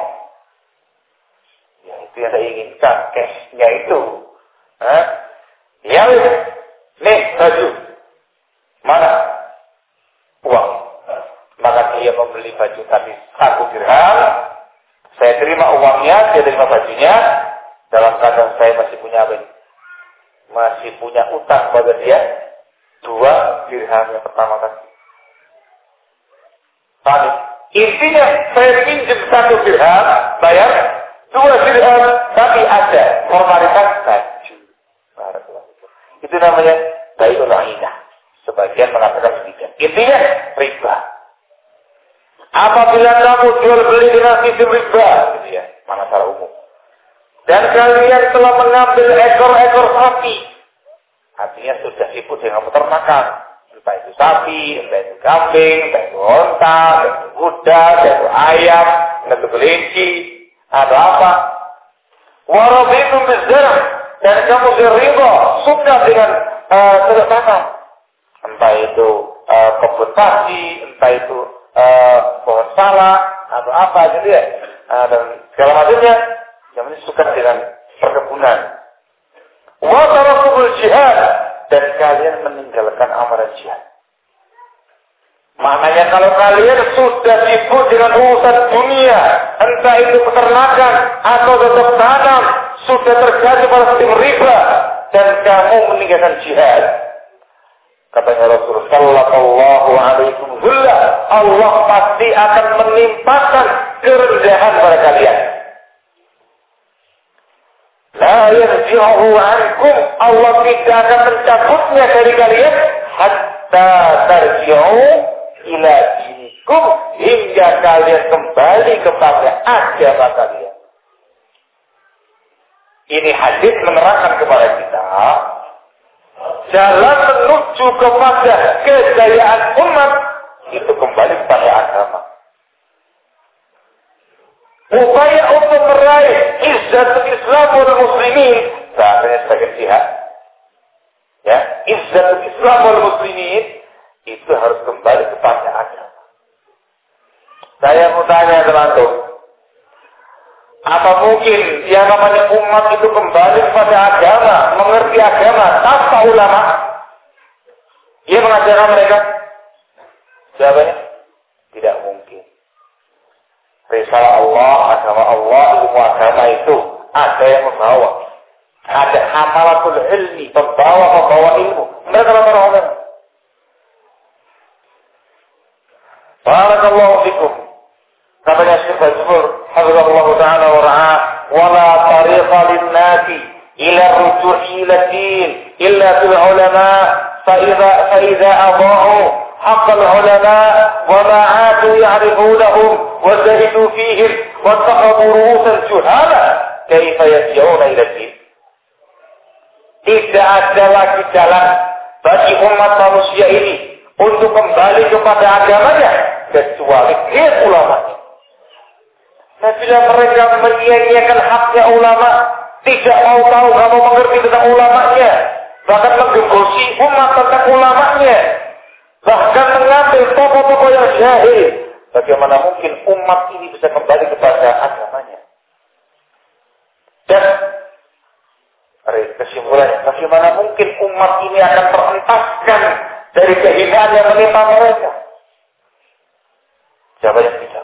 Ya itu yang saya inginkan, cashnya itu. Hah? Ya, nih baju. Mana? Uang. Maka dia membeli baju tadi satu dirham. Saya terima uangnya, dia terima bajunya. Dalam keadaan saya masih punya apa ini? Masih punya utang pada dia. Dua dirham yang pertama tadi. Tadi. Intinya saya pinjam satu dirham, bayar dua dirham, tapi ada formalitas baju. Itu namanya bai'ul 'ainah. Sebagian mengatakan demikian. Intinya riba. Apabila kamu jual beli dengan sistem riba, gitu ya, mana secara umum. Dan kalian telah mengambil ekor-ekor sapi, artinya sudah sibuk dengan peternakan, entah itu sapi, entah itu kambing, entah itu onta, entah itu kuda, entah itu ayam, entah itu kelinci, atau apa. Warabitum bizzar', dan kamu riba, suka dengan uh, tertanam, entah itu uh, kebun padi, entah itu Uh, pohon salak atau apa gitu ya, uh, dan segala macamnya, yang ini suka dengan perkebunan. Wa tarakul jihad, dan kalian meninggalkan amalan jihad. Maknanya kalau kalian sudah sibuk dengan urusan dunia, entah itu peternakan atau tetap tanam, sudah terjadi pada sistem riba, dan kamu meninggalkan jihad. Katanya Rasulullah sallallahu alaihi wasallam, Allah pasti akan menimpakan kerendahan pada kalian. La yarji'uhu ankum, Allah tidak akan mencabutnya dari kalian hatta tarji'u ila dinikum, hingga kalian kembali kepada agama kalian. Ini hadis menerangkan kepada kita jalan menuju kepada kejayaan umat itu kembali kepada agama. Upaya untuk meraih izzatul Islam wal muslimin, bahasanya sebagai jihad. Ya, izzatul Islam wal muslimin itu harus kembali kepada agama. Saya mau tanya teman-teman, Apa mungkin yang namanya umat itu kembali kepada agama, mengerti agama tanpa ulama? Dia mengajarkan mereka? Jawabannya, tidak mungkin. Risalah Allah, agama Allah, ilmu agama itu ada yang membawa. Ada hamalatul ilmi, pembawa-pembawa ilmu. Mereka para ulama. Barakallahu fikum. Katanya Syekh Bajbur, hafizahullah ta'ala wa ra'ah, wala tariqa linnati ila ruju'i ila din illa bil ulama fa idza fa idza adha'u haqq al ulama wa ma 'adu ya'rifunahum wa zahidu fihim wa taqabu ru'usan juhala kaifa yas'una ila din. Tidak ada lagi jalan bagi umat manusia ini untuk kembali kepada agamanya kecuali dia ulamanya. Nah, bila mereka menyia-nyiakan haknya ulama, tidak mau tahu, tidak mau mengerti tentang ulamanya, bahkan menggembosi umat tentang ulamanya, bahkan mengambil tokoh-tokoh yang jahil, bagaimana mungkin umat ini bisa kembali kepada agamanya? Dan kesimpulannya, bagaimana mungkin umat ini akan terentaskan dari kehinaan yang menimpa mereka? Siapa yang tidak?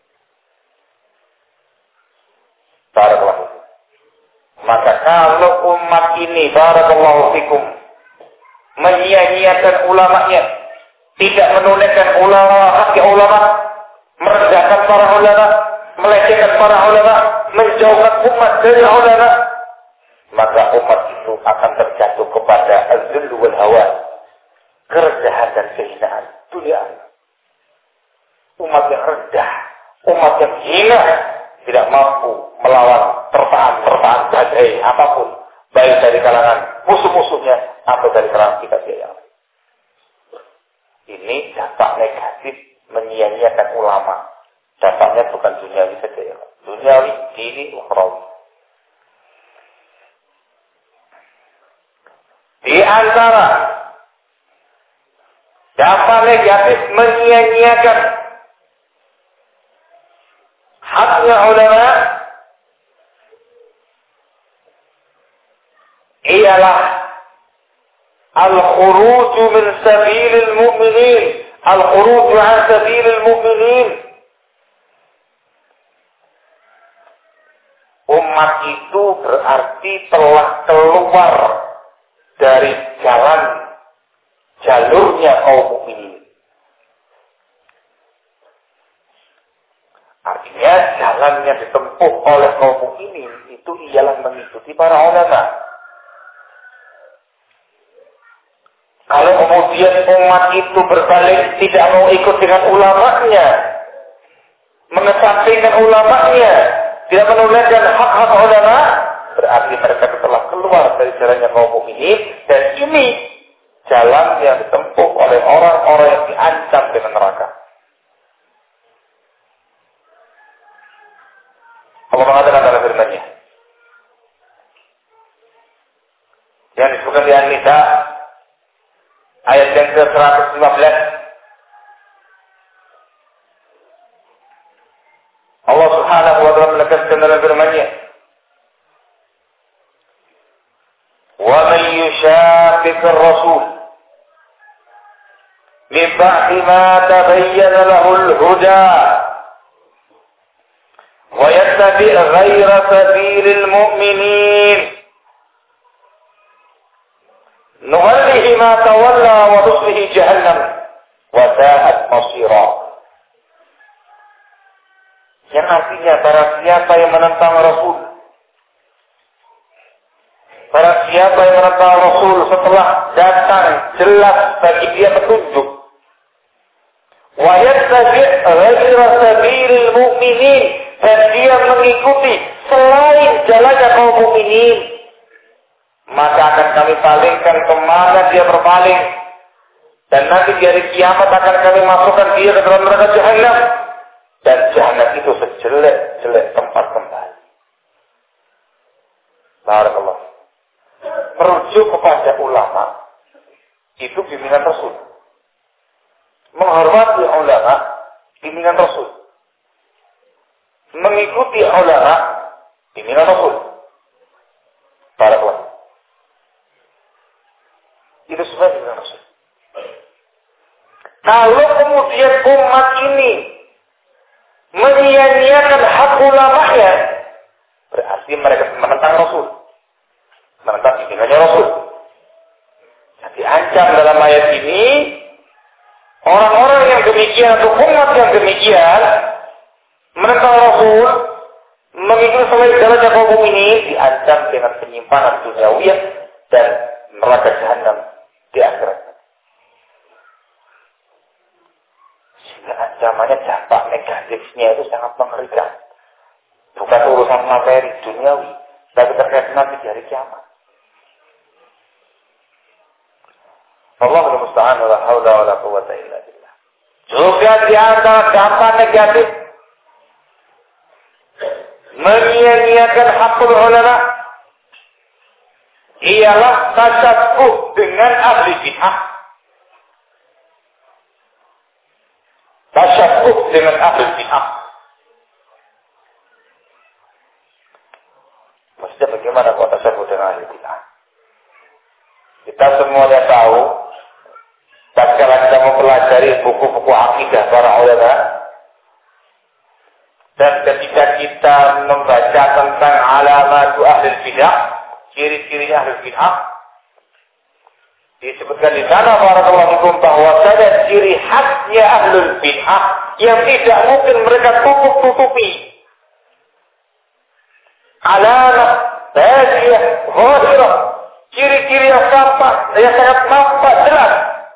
Barakallahu. Maka kalau umat ini, barakallahu fikum, menyia-nyiakan ulamanya, tidak menunaikan ulama, haknya ulama, merendahkan para ulama, melecehkan para ulama, menjauhkan umat dari ulama, maka umat itu akan terjatuh kepada az-zull wal hawan, kerendahan dan kehinaan dunia. Umat yang rendah, umat yang hina, tidak mampu melawan terpaan-terpaan badai apapun, baik dari kalangan musuh-musuhnya atau dari kalangan kita yang lain. Ini dampak negatif menyia-nyiakan ulama. Dampaknya bukan duniawi saja ya, duniawi, dini, ukhrawi. Di antara dampak negatif menyia-nyiakan haknya ulama ialah al-khuruj min sabilil mu'minin, al-khuruj an sabilil mu'minin. Umat itu berarti telah keluar dari jalan jalurnya kaum mukminin. Artinya jalan yang ditempuh oleh kaum mukminin itu ialah mengikuti para ulama. Kalau kemudian umat itu berbalik tidak mau ikut dengan ulamanya, mengesampingkan ulamanya, tidak menunaikan hak-hak ulama, berarti mereka telah keluar dari jalannya kaum mukminin, dan ini jalan yang ditempuh oleh orang-orang yang diancam dengan neraka. Allah mengatakan dalam firman-Nya yang disebutkan di An-Nisa ayat yang ke seratus lima belas. Allah Subhanahu wa taala menegaskan dalam firman-Nya, "Wa man yushaqiqir rasul min ba'di ma tabayyana lahu al-huda wa yattabi' ghayra sabilil mu'minin nuwallihi ma tawalla wa nuslihi jahannam wa sa'at masira." Yang artinya barang siapa yang menentang Rasul, barang siapa yang menentang Rasul setelah datang jelas bagi dia petunjuk, wa yattabi' ghayra sabilil mu'minin, dan dia mengikuti selain jalannya kaum mukminin, maka akan kami palingkan kemana dia berpaling, dan nanti di hari kiamat akan kami masukkan dia ke dalam neraka Jahannam, dan Jahannam itu sejelek-jelek tempat kembali. Barakallah. Merujuk kepada ulama itu bimbingan Rasul. Menghormati ulama bimbingan Rasul. Mengikuti ulama Bimbingan Rasul. Para ulama. Itu semua bimbingan Rasul. Kalau kemudian umat ini menyia-nyiakan hak ulamanya, berarti mereka menentang Rasul. Menentang bimbingannya Rasul. Jadi ancam dalam ayat ini, orang-orang yang demikian atau umat yang demikian menentang Rasul, mengikuti selain jalannya kaum ini, diancam dengan penyimpangan duniawiyah dan neraka jahanam di akhirat. Sehingga ancamannya dampak negatifnya itu sangat mengerikan. Bukan urusan materi duniawi, tapi terkait nanti di hari kiamat. Allahul musta'an wa la haula wa la quwwata illa billah. Juga di antara dampak negatif menyia-nyiakan hakul ulama ialah tasabbuh dengan ahli bid'ah. Tasabbuh dengan ahli bid'ah. Maksudnya bagaimana kalau tasabbuh dengan ahli bid'ah? Kita semuanya tahu, tatkala kita mempelajari buku-buku akidah para ulama, dan ketika kita membaca tentang alamatu ahli bid'ah, ciri-ciri ahli bid'ah, disebutkan di sana barakallahu fikum bahwa ada ciri khasnya ahli bid'ah yang tidak mungkin mereka tutup-tutupi. Alamah, bahasiyah, zahirah, ciri-ciri yang tampak, yang sangat nampak jelas.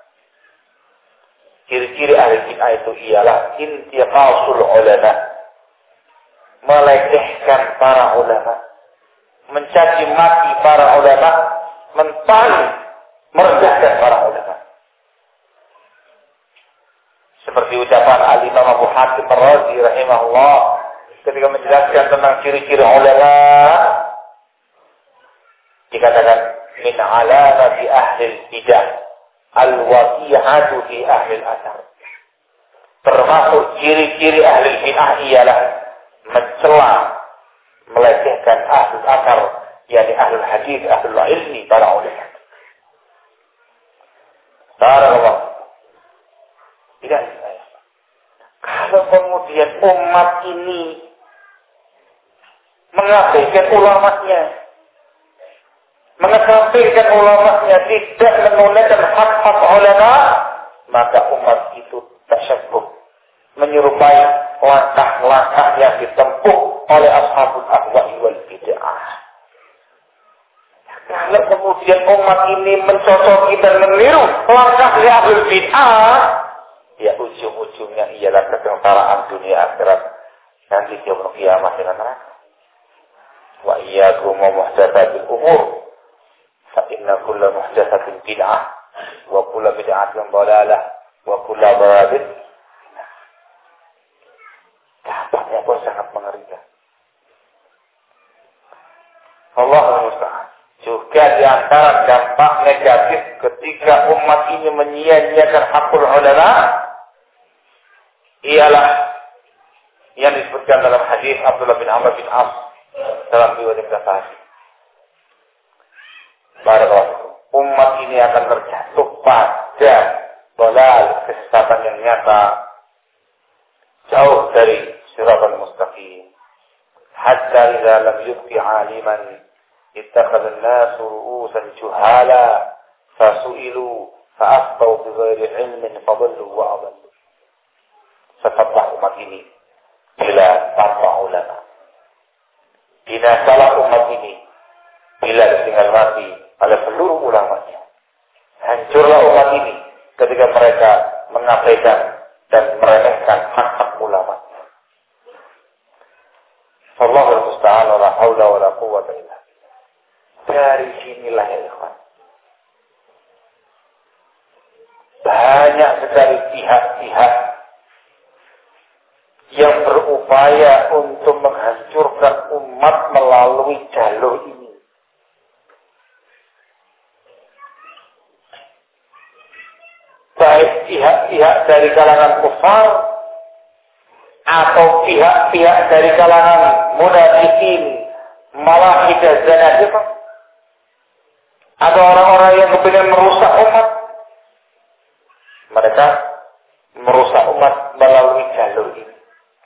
Ciri-ciri ahli bid'ah itu ialah intiqasul ulama, melecehkan para ulama, mencaci maki para ulama, mentang merendahkan para ulama. Seperti ucapan Al-Imam Abu Hatim Ar-Razi rahimahullah ketika menjelaskan tentang ciri-ciri ulama, dikatakan min alamati ahli bidah al-waqi'atu fi ahli al-athar. Termasuk ciri-ciri ahli bidah ialah mencela, melecehkan ahli akar, yakni ahli hadis, ahli ilmi, para ulama. Subhanallah. Tidak. Kalau kemudian umat ini mengabaikan ulamanya, mengesampingkan ulamanya, tidak menunaikan hak-hak ulama, maka umat itu tasyabbuh, menyerupai langkah-langkah yang ditempuh oleh ashabul ahwa'i wal bid'ah. Kalau kemudian umat ini mencocoki dan meniru langkah ahlul bid'ah, ya ujung-ujungnya ialah kesengsaraan dunia akhirat nanti di yaumul qiyamah dengan neraka. Wa iyyakum wa muhdatsatil umur, fa inna kulla muhdatsatin bid'ah wa kulla bid'atin dhalalah wa kulla dhalalatin. Dampaknya pun sangat mengerikan. Allahul musta'an. Juga di antara dampak negatif ketika umat ini menyia-nyiakan hakul ulama ialah yang disebutkan dalam hadis Abdullah bin Amr bin As dalam riwayat Ibnu Abbas. Barakallahu. Umat ini akan terjatuh pada dolal, kesesatan yang nyata, jauh dari siratal mustaqim. Hatta idza lam yubqi 'aliman اتخذ الناس رؤوسا جهالا فسئلوا فأفتوا بغير علم فضلوا وأضلوا. Tetaplah umat ini bila tanpa ulama. Binasalah umat ini bila ditinggal mati oleh seluruh ulamanya. Hancurlah umat ini ketika mereka mengabaikan dan meremehkan hak-hak ulama. Allahul musta'an wa la haula wa la quwwata illa billah. Dari sinilah ya ikhwan, banyak sekali pihak-pihak yang berupaya untuk menghancurkan umat melalui jalur ini. Baik pihak-pihak dari kalangan kufar atau pihak-pihak dari kalangan munafikin malah tidak zanadiq. Ada orang-orang yang kepingin merusak umat. Mereka merusak umat melalui jalur ini.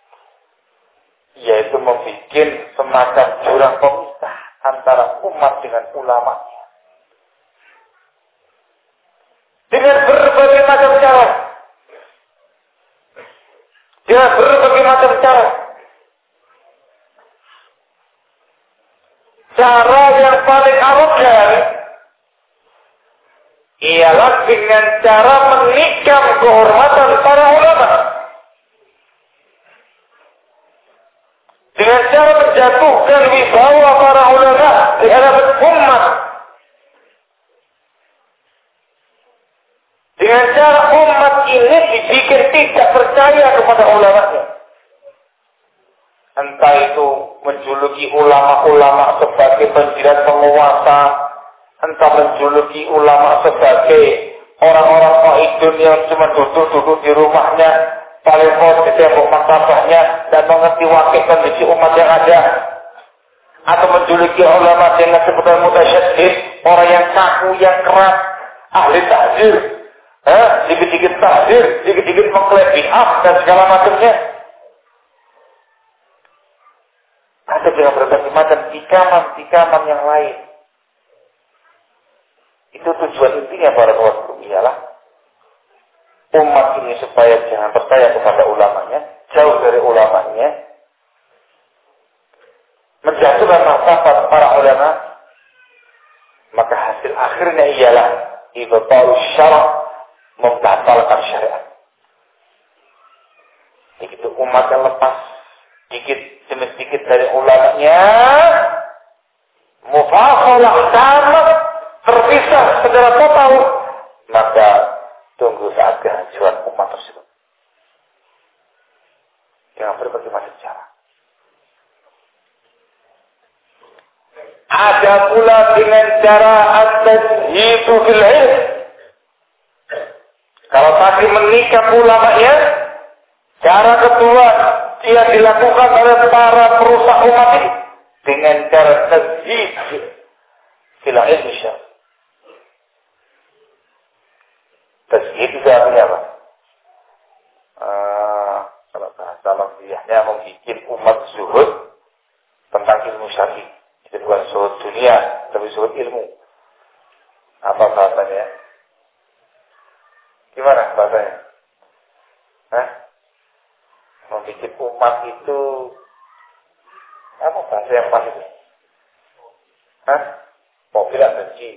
Yaitu membuat semacam jurang pemisah antara umat dengan ulamanya. Dengan berbagai macam cara. Dengan berbagai macam cara. Cara yang paling arogan ialah dengan cara menikam kehormatan para ulama. Dengan cara menjatuhkan wibawa para ulama di hadapan umat. Dengan cara umat ini dibikin tidak percaya kepada ulamanya. Entah itu menjuluki ulama-ulama sebagai penjilat penguasa, entah menjuluki ulama sebagai orang-orang qaidun yang cuma duduk-duduk di rumahnya, paling mau di tembok maktabahnya dan mengerti wakil kondisi umat yang ada, atau menjuluki ulama dengan sebutan mutasyaddid, orang yang kaku, yang keras, ahli tahzir, eh, dikit-dikit tahzir, dikit-dikit mengklaim bid'ah dan segala macamnya. Ada dengan berbagai macam tikaman-tikaman yang lain. Itu tujuan intinya para ulama ialah umat ini supaya jangan percaya kepada ulamanya, jauh dari ulamanya, menjatuhkan martabat para ulama, maka hasil akhirnya ialah ibtalu syara', membatalkan syariat. Begitu umat yang lepas dikit demi sedikit dari ulamanya, mufasalah tamat, terpisah secara total, maka tunggu saat kehancuran umat tersebut. Dengan berbagai macam cara. Ada pula dengan cara at-tazhidu fil ilm. Kalau tadi menikah ulamanya, cara kedua yang dilakukan oleh para perusak umat ini dengan cara tazhid fil ilm. Tazhid itu artinya apa? Uh, kalau bahasa lafziahnya membuat umat zuhud tentang ilmu syar'i. Itu bukan zuhud dunia, tapi zuhud ilmu. Apa bahasanya? Gimana bahasanya? Hah? Membuat umat itu apa bahasa yang pas itu? Hah? Mobil benci.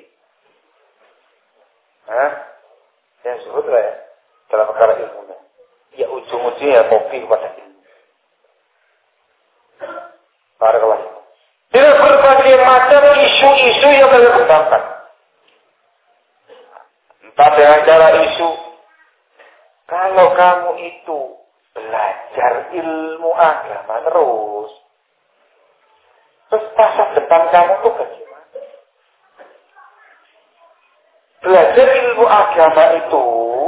Hah? Yang zuhud lah ya, dalam perkara ilmunya. Ya ujung-ujungnya kopi kepada ilmu. Barakallahu. Dengan berbagai macam isu-isu yang mereka kembangkan. Entah dengan cara isu, kalau kamu itu belajar ilmu agama terus, terus masa depan kamu tuh bagaimana? Belajar ilmu agama itu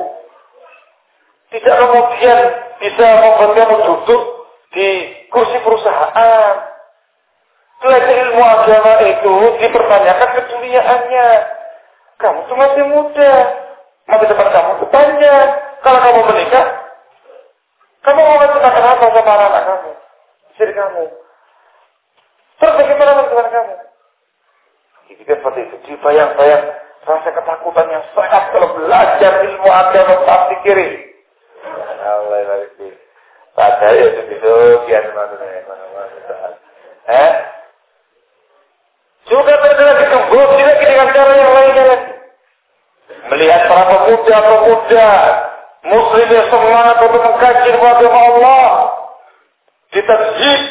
tidak kemudian bisa membuat kamu duduk di kursi perusahaan. Belajar ilmu agama itu dipertanyakan keduniaannya. Kamu tuh masih muda, masa depan kamu tuh panjang. Kalau kamu menikah, kamu mau menceritakan apa sama anak kamu, istri kamu? Terus bagaimana masa depan kamu? Jika seperti itu, dibayang-bayang rasa ketakutan yang sangat kalau belajar ilmu agama pasti kiri. Allah lagi. Padahal ya begitu kian maksudnya mana-mana. Eh? Juga terkena dikembus tidak dengan cara yang lainnya lagi. Melihat para pemuda-pemuda Muslim yang semangat untuk mengkaji agama Allah, ditazhid.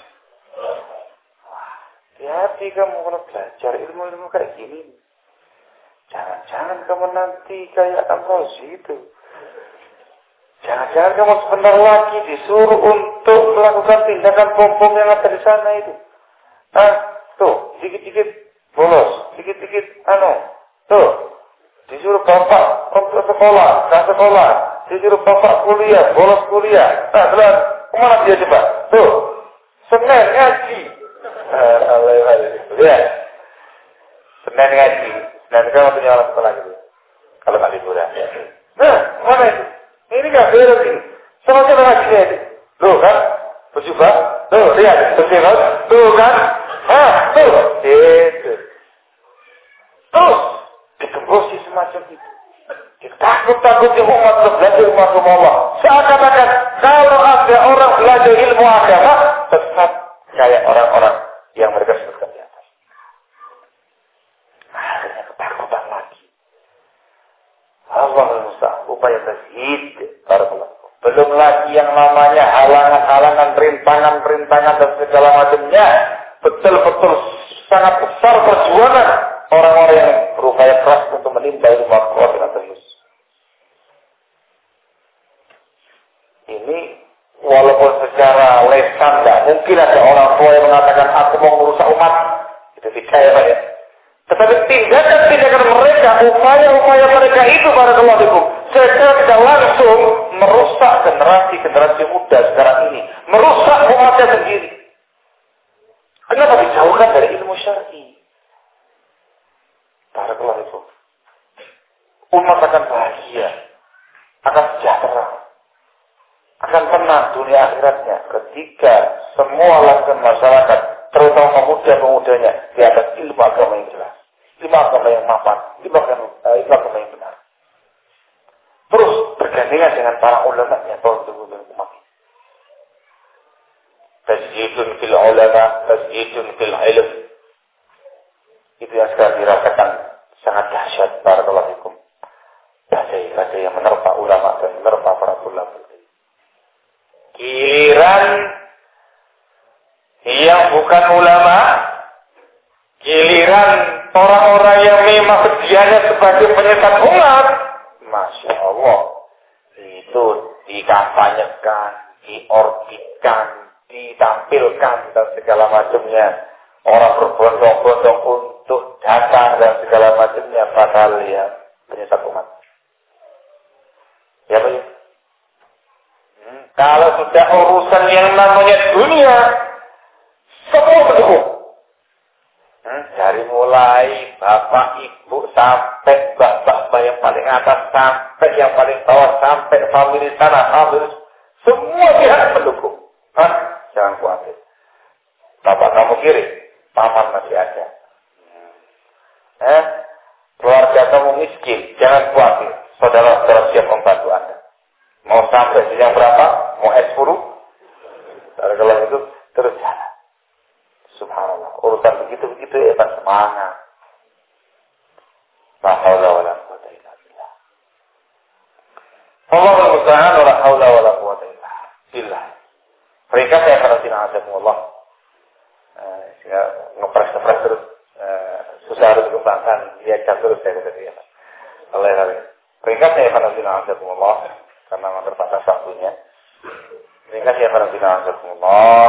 Hati-hati kamu kalau belajar ilmu-ilmu kayak gini. Jangan-jangan kamu nanti kayak Amrozi itu. Jangan-jangan kamu sebentar lagi disuruh untuk melakukan tindakan bom-bom yang ada di sana itu. Ah, tuh, dikit-dikit bolos, dikit-dikit anu, tuh, disuruh bapak untuk sekolah, ke sekolah, disuruh bapak kuliah, bolos kuliah. Nah, telan, kemana dia coba? Tuh, Senin ngaji. Allah ya. Senin ngaji, Senin kan waktunya orang sekolah gitu. Kalau nggak liburan. Nah, mana itu? Ini nggak beres ini. Sama siapa ngajinya itu? Loh kan? Berjubah? Tuh, lihat. Berjubah? Tuh kan? Ah, tuh. Itu. Terus, digembosi semacam itu. Takut-takutnya umat belajar umat Allah. Seakan-akan kalau ada orang belajar ilmu agama, tetap kayak orang-orang yang mereka sebutkan di atas. Akhirnya ketakutan lagi. Allah Musta'an, upaya tasyid. Belum lagi yang namanya halangan-halangan, rintangan-rintangan dan segala macamnya. Betul-betul sangat besar perjuangan orang-orang yang berupaya keras untuk menimba ilmu agama dengan serius. Ini walaupun secara lesan tidak mungkin ada orang tua yang mengatakan aku mau merusak umat. Itu tidak ya. Tetapi tindakan-tindakan mereka, upaya-upaya mereka itu barakallahu fikum, secara tidak langsung merusak generasi-generasi muda sekarang ini, merusak umatnya sendiri. Kenapa dijauhkan dari ilmu syar'i? Barakallahu fikum. Umat akan bahagia, akan sejahtera, akan tenang dunia akhiratnya ketika semua lapisan masyarakat, terutama pemuda-pemudanya, di atas ilmu agama yang jelas, ilmu agama yang mapan, ilmu agama, uh, ilmu agama yang benar. Terus bergandengan dengan para ulama-nya, para ulama umat. Tasjidun fil ulama, tasjidun fil ilm. Itu yang sekarang dirasakan sangat dahsyat, barakallahu fikum. Badai-badai yang menerpa ulama dan menerpa para ulama. Giliran yang bukan ulama, giliran orang-orang yang memang sedianya sebagai penyesat umat, Masya Allah, itu dikampanyekan, diorbitkan, ditampilkan dan segala macamnya. Orang berbondong-bondong untuk datang dan segala macamnya, padahal ya penyesat umat. Ya begitu. Hmm, kalau sudah urusan yang namanya dunia, semua mendukung. Hmm, dari mulai bapak, ibu, sampai bapak yang paling atas, sampai yang paling bawah, sampai famili sana, famili, semua pihak mendukung. Hah? Jangan khawatir. Bapak kamu kiri, paman masih ada. Hmm. Eh? Keluarga kamu miskin, jangan khawatir. Saudara-saudara siap membantu Anda. Mau sampai jenjang berapa? Mau S sepuluh? Kalau itu terus jalan. Subhanallah. Urusan begitu-begitu ya Pak, semangat. La haula wala quwwata illa billah. Allahul musta'an wa la haula wala quwwata illa billah. Peringkat saya akan rasakan azakumullah. Eh, sehingga ngepres-ngepres terus eh, susah harus kembangkan. Dia jam terus saya kata dia. Allah ya Allah. Peringkat saya akan rasakan azakumullah. Karena memang terbatas waktunya. Peringkat saya akan rasakan azakumullah.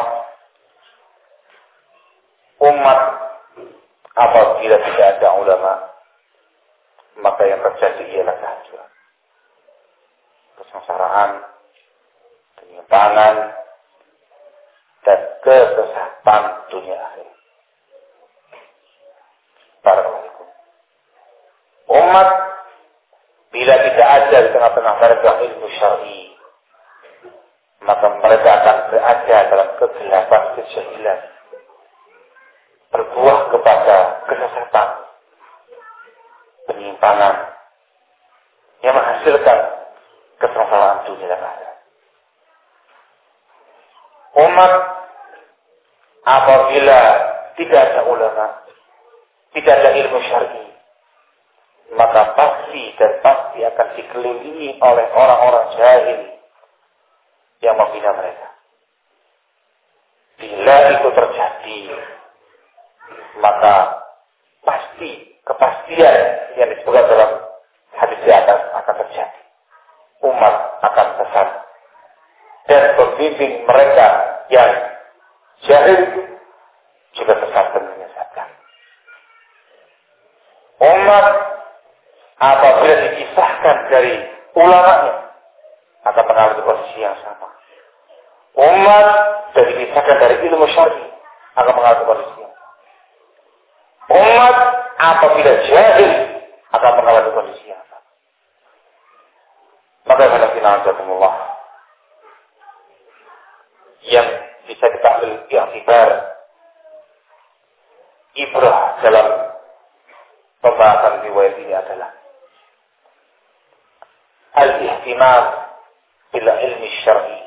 Umat apabila tidak ada ulama, maka yang terjadi ialah kehancuran, kesengsaraan, penyimpangan, dan kesesatan dunia akhir. Barakallahu. Umat bila tidak ada di tengah-tengah mereka ilmu syar'i, maka mereka akan berada dalam kegelapan kejahilan, berbuah kepada kesesatan, penyimpangan yang menghasilkan kesengsaraan dunia dan akhirat. Umat apabila tidak ada ulama, tidak ada ilmu syar'i, maka pasti dan pasti akan dikelilingi oleh orang-orang jahil yang membina mereka. Bila itu terjadi, maka pasti kepastian yang disebutkan dalam hadis di atas akan terjadi. Umat akan sesat dan pembimbing mereka yang jahil itu juga sesat dan menyesatkan. Umat apabila dipisahkan dari ulamanya akan mengalami posisi yang sama. Umat dan dipisahkan dari ilmu syar'i akan mengalami posisi umat apabila jahil akan mengalami kondisi yang sama. Maka Allah yang bisa kita ambil i'tibar ibrah dalam pembahasan riwayat ini adalah al-ihtimam bil ilmi syar'i.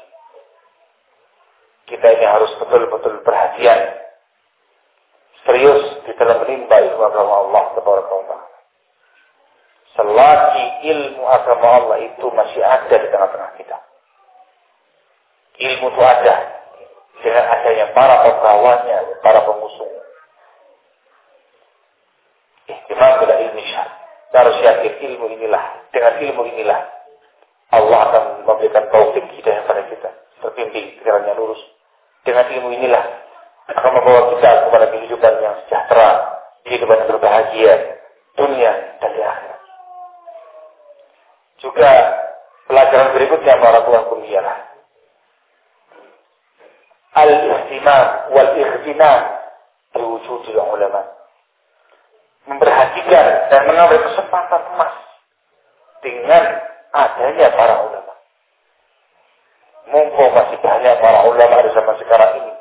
Kita ini harus betul-betul perhatian serius di dalam menimba ilmu agama Allah Tabaraka wa Ta'ala. Selagi ilmu agama Allah itu masih ada di tengah-tengah kita. Ilmu itu ada dengan adanya para pengawalnya, para pemusuh. Ihtimam bil ilmi syar'i. Harus yakin ilmu inilah, dengan ilmu inilah Allah akan memberikan taufik hidayah kepada kita, terbimbing pikirannya lurus. Dengan ilmu inilah akan membawa kita kepada kehidupan yang sejahtera, kehidupan yang berbahagia, dunia dan di akhirat. Juga pelajaran berikutnya para tuanku ialah al-ihtimam wal-ightinam biwujudil ulama. Memperhatikan dan mengambil kesempatan emas dengan adanya para ulama. Mumpung masih banyak para ulama di zaman sekarang ini.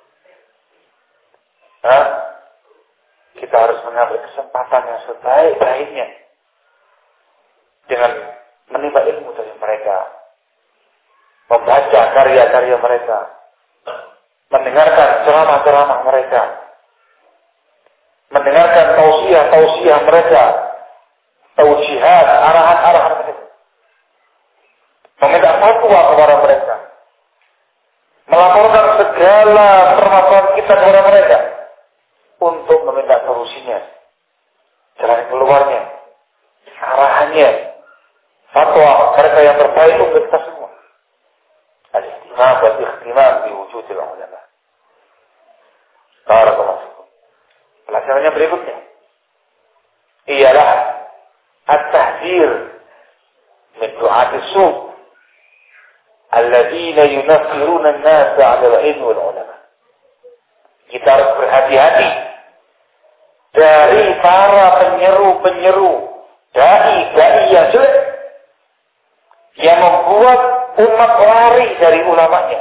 Nah, kita harus mengambil kesempatan yang sebaik-baiknya dengan menimba ilmu dari mereka, membaca karya-karya mereka, mendengarkan ceramah-ceramah mereka, mendengarkan tausiah-tausiah mereka, tausihat, arahan-arahan mereka, meminta fatwa kepada mereka, melaporkan segala permasalahan kita kepada mereka untuk meminta solusinya, jalan keluarnya, arahannya, fatwa mereka yang terbaik untuk kita semua. Al-ihtimam wal ikhtimam bi wujudil ulama. Barakallahu fikum. Pelajarannya berikutnya ialah at-tahdzir min du'ati su' alladzina yunaffiruna an-nas 'ala al-'ilm wal ulama. Kita harus berhati-hati dari para penyeru-penyeru, dai-dai yang jelek yang membuat umat lari dari ulamanya,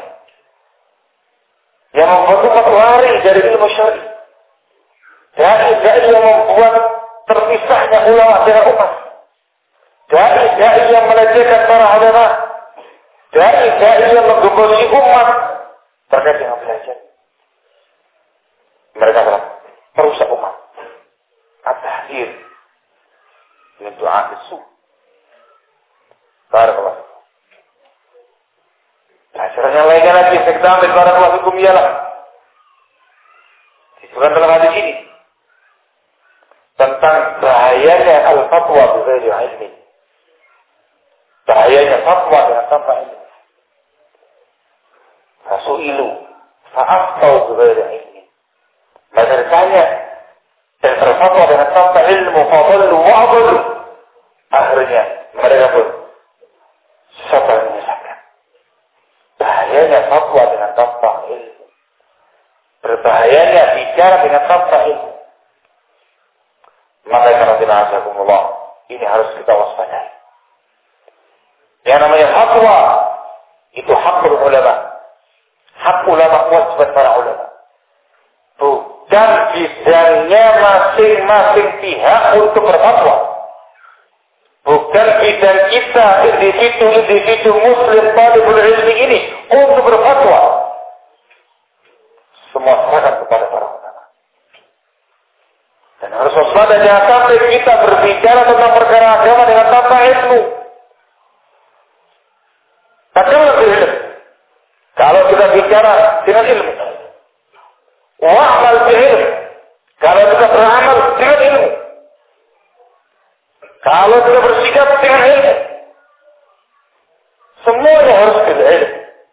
yang membuat umat lari dari ilmu syar'i, dai-dai yang membuat terpisahnya ulama dengan umat, dai-dai yang melecehkan para ulama, dai-dai yang menggembosi umat terkait dengan belajar. Mereka telah merusak umat. At-tahdzir min du'ati su'. Barakallahu. Pelajaran yang lainnya lagi yang kita ambil barakallahu fikum ialah disebutkan dalam hadis ini tentang bahayanya al-fatwa bighairi ilmi. Bahayanya fatwa dengan tanpa ilmu. Fasu'ilu fa'aftau bighairi ilmi. Mereka ditanya dan berfatwa dengan tanpa ilmu, fadallu wa'adallu. Akhirnya mereka pun sesat dan menyesatkan. Bahayanya fatwa dengan tanpa ilmu. Berbahayanya bicara dengan tanpa ilmu. Maka karena ini harus kita waspadai. Yang namanya fatwa itu hak ulama. Hak ulama kewajiban para ulama. Bukan bidangnya masing-masing pihak untuk berfatwa. Bukan bidang kita individu-individu muslim talibul ilmi ini untuk berfatwa. Semua serahkan kepada para ulama. Dan harus waspada jangan sampai kita berbicara tentang perkara agama dengan tanpa ilmu. Bagaimana ilmu? Kalau kita bicara dengan ilmu, wa'amal bi'ilm. Kalau kita beramal dengan ilmu, kalau kita bersikap dengan ilmu, semuanya harus bil ilmu.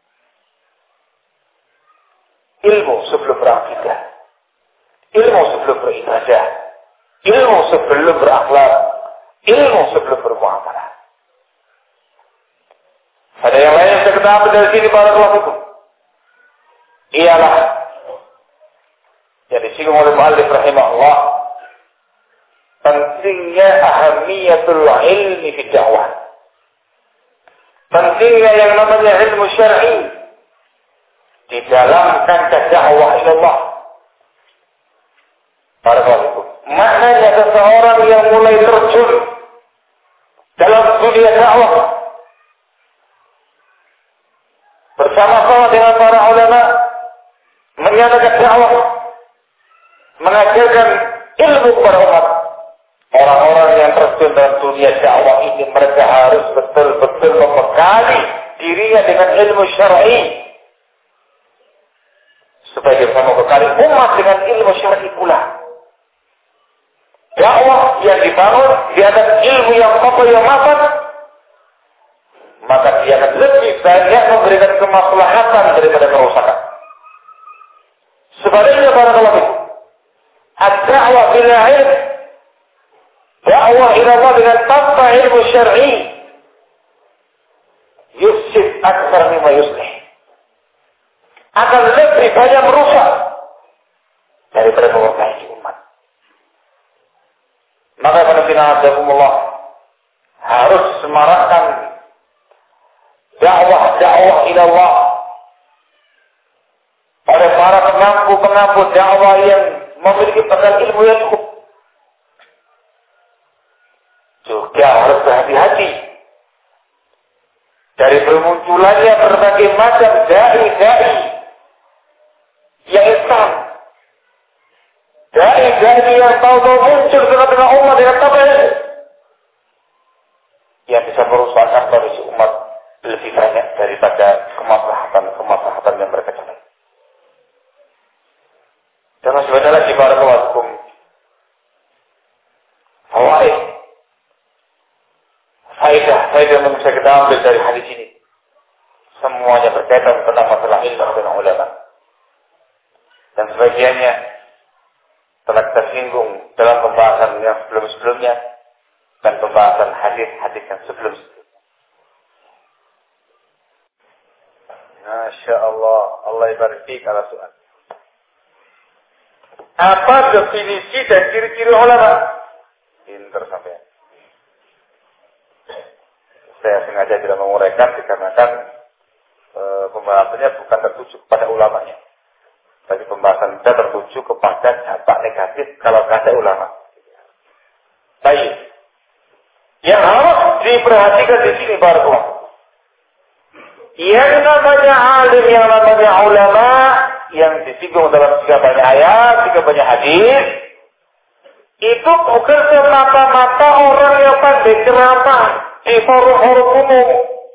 Ilmu sebelum berakidah, ilmu sebelum beribadah, ilmu sebelum berakhlak, ilmu sebelum bermuamalah. Ada yang lain yang saya ketahui dari sini barakallahu fikum. Ialah yang disinggung oleh mu'allif rahimahullah pentingnya ahamiyatul ilmi fi dakwah. Pentingnya yang namanya ilmu syar'i di dalam kancah dakwah ilallah. Barakallahu. Maknanya seseorang yang mulai terjun dalam dunia dakwah bersama-sama dengan para ulama menyatakan dakwah, mengajarkan ilmu kepada umat. Orang-orang yang terjun dalam dunia dakwah ini mereka harus betul-betul membekali dirinya dengan ilmu syar'i supaya bisa membekali umat dengan ilmu syar'i pula. Dakwah yang dibangun di atas ilmu yang kokoh yang matang, maka dia akan lebih banyak memberikan kemaslahatan daripada kerusakan. Sebaliknya barakallahu fikum, ad-da'wah bila ilm, dakwah ila Allah dengan tanpa ilmu syar'i, yufsid aktsar mimma yuslih, akan lebih banyak merusak daripada memperbaiki umat. Maka penafsirna azakumullah harus semarakkan dakwah-dakwah ila Allah oleh para pengampu-pengampu dakwah yang memiliki bekal ilmu yang cukup. Juga harus berhati-hati dari bermunculannya berbagai macam dai-dai yang Islam, dai-dai yang tahu-tahu muncul di tengah umat dengan tabel yang bisa merusakkan kondisi umat lebih banyak daripada kemaslahatan-kemaslahatan yang mereka cari. Dan masih banyak lagi barakallahu fikum fawaid, faedah, faedah yang bisa kita ambil dari hadis ini. Semuanya berkaitan tentang masalah ilmu dan ulama. Dan sebagiannya telah kita singgung dalam pembahasan yang sebelum-sebelumnya dan pembahasan hadis-hadis yang sebelum-sebelumnya. Masya Allah, Allah ibarik fik ala soal. Apa definisi dan ciri-ciri ulama? Pinter sampai. Saya sengaja tidak menguraikan dikarenakan e, pembahasannya bukan tertuju kepada ulamanya. Tapi pembahasan kita tertuju kepada dampak negatif kalau kata ulama. Baik. Yang harus diperhatikan di sini barakallahu. Yang namanya alim, yang namanya ulama, yang disinggung dalam tiga banyak ayat, tiga banyak hadis, itu bukan semata-mata orang yang pandai ceramah di forum-forum umum.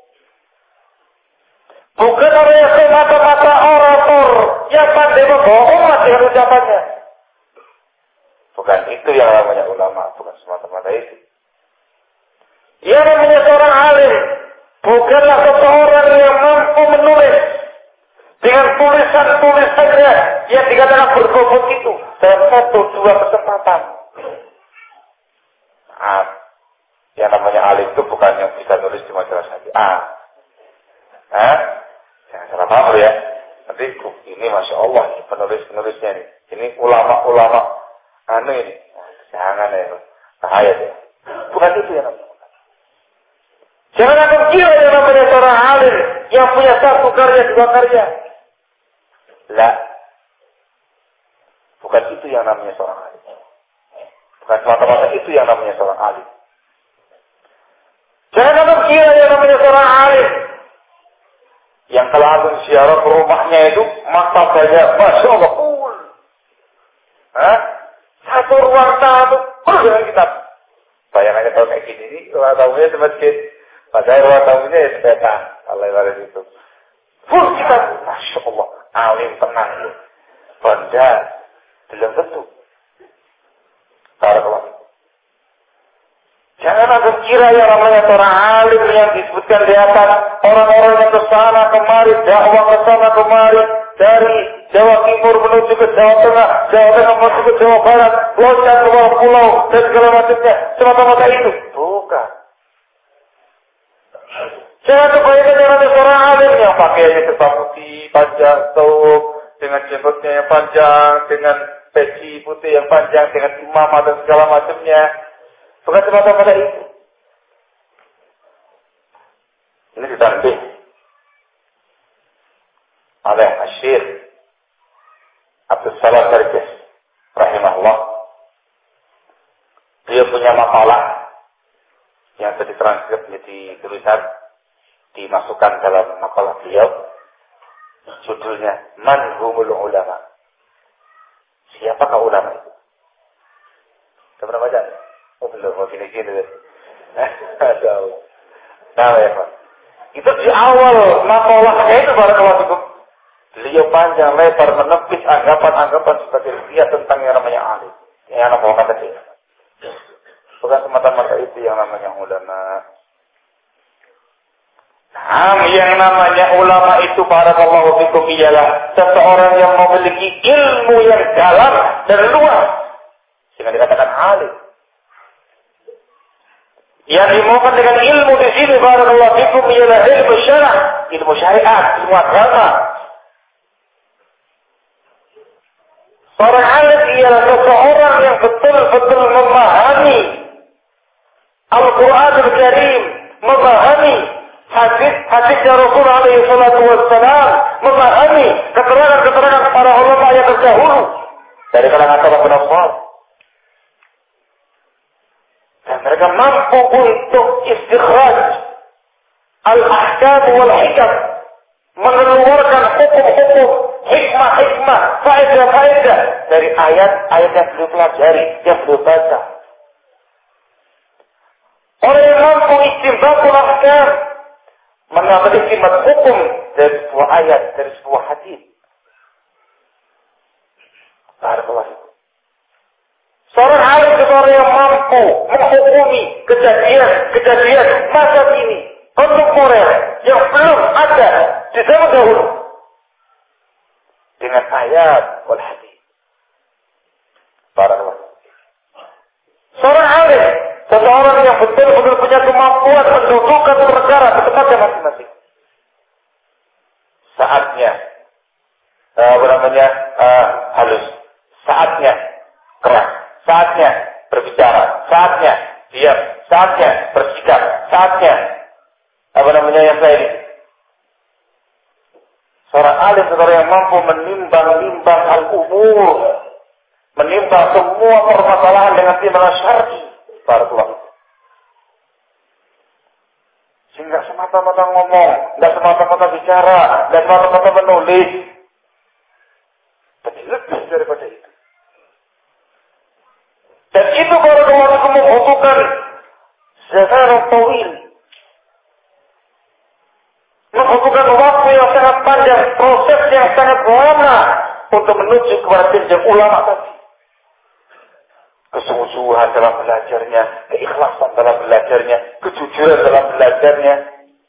Bukan orang yang semata-mata orator yang pandai membawa umat dengan ucapannya. Bukan itu yang namanya ulama, bukan semata-mata itu. Yang namanya seorang alim bukanlah seseorang yang mampu menulis dengan tulisan-tulisannya yang dikatakan berbobot itu dalam satu dua kesempatan. Ah, yang namanya alim itu bukan yang bisa nulis di majalah saja. Ah, ah, jangan salah paham ya. Nanti ini masya Allah penulis-penulisnya ini, ini ulama-ulama anu ini, jangan ya, bahaya ya. Bukan itu yang namanya. Jangan akan kira yang namanya seorang alim yang punya satu karya, dua karya. Lah. Bukan itu yang namanya seorang alim. Bukan semata-mata itu yang namanya seorang alim. Jangan akan kira yang namanya seorang alim yang kalau agung ziarah ke rumahnya itu maktabahnya masya Allah full. Hah? Satu ruang tamu full dengan kitab. Bayangannya kalau kayak gini ini ruang tamunya di masjid. Padahal ruang tamunya ya sepeta. Allah ibarat itu. Full kitab. Masya Allah. Alim tenang. Benda. Belum tentu. Barakallahu. Jangan ada kira yang namanya seorang alim yang disebutkan di atas. Orang-orang yang kesana kemari. Dakwah kesana kemari. Dari Jawa Timur menuju ke Jawa Tengah. Jawa Tengah menuju ke Jawa Barat. Loncat ke bawah pulau. Dan segala macamnya. Semata-mata itu. Bukan. Jangan kebanyakan yang ada seorang alim yang pakaiannya serba putih, panjang, tauk, dengan jenggotnya yang panjang, dengan peci putih yang panjang, dengan imamah dan segala macamnya. Bukan semata-mata itu. Ini ditambah oleh Syekh Abdul Salam Darjas rahimahullah. Dia punya makalah yang telah ditranskrip menjadi tulisan, dimasukkan dalam makalah beliau. Judulnya Man Humul Ulama. Siapakah ulama itu? Kita pernah baca? Oh belum, mau gini-gini. Aduh. Nah ya Pak. Itu di awal makalahnya itu barakallahu fikum. Beliau panjang lebar menepis anggapan-anggapan sebagai dia tentang yang namanya alim. Yang namanya kata dia. Bukan semata-mata itu yang namanya ulama. Nah, yang namanya ulama itu barakallahu fikum ialah seseorang yang memiliki ilmu yang dalam dan luas. Sehingga dikatakan alim. Yang dimaukan dengan ilmu di sini barakallahu fikum ialah ilmu syarah, ilmu syariat, ilmu agama. Seorang alim ialah seseorang yang betul-betul memahami Al-Quran Al-Karim, memahami hadis-hadisnya Rasulullah alaihi salatu wassalam, memahami keterangan-keterangan para ulama yang terdahulu dari kalangan salafun salih. Dan mereka mampu untuk istikhraj al-ahkam wal hikam, mengeluarkan hukum-hukum, hikmah-hikmah, faedah-faedah dari ayat-ayat yang beliau pelajari, yang beliau baca. Orang yang mampu istinbatul ahkam, mengambil istinbat hukum dari sebuah ayat, dari sebuah hadis. Barakallahu fikum. Seorang alim seorang yang mampu menghukumi kejadian-kejadian masa kini, kontemporer yang belum ada di zaman dahulu dengan ayat wal hadis. Barakallahu fikum. Seorang alim seseorang yang betul-betul punya kemampuan mendudukkan perkara ke tempatnya masing-masing. Saatnya, uh, apa namanya, uh, halus. Saatnya, keras. Saatnya, berbicara. Saatnya, diam. Saatnya, bersikap. Saatnya, apa namanya yang saya ini. Seorang alim, seorang yang mampu menimbang-nimbang al-umur. Menimbang semua permasalahan dengan timbangan syar'i. Barakallahu. Sehingga semata-mata ngomong, tidak semata-mata bicara, dan semata-mata menulis. Tapi lebih daripada itu. Dan itu barakallahu itu membutuhkan zaman tawil. Membutuhkan waktu yang sangat panjang, proses yang sangat lama untuk menuju kepada jenjang ulama tadi. Kesungguhan dalam belajarnya, keikhlasan dalam belajarnya, kejujuran dalam belajarnya,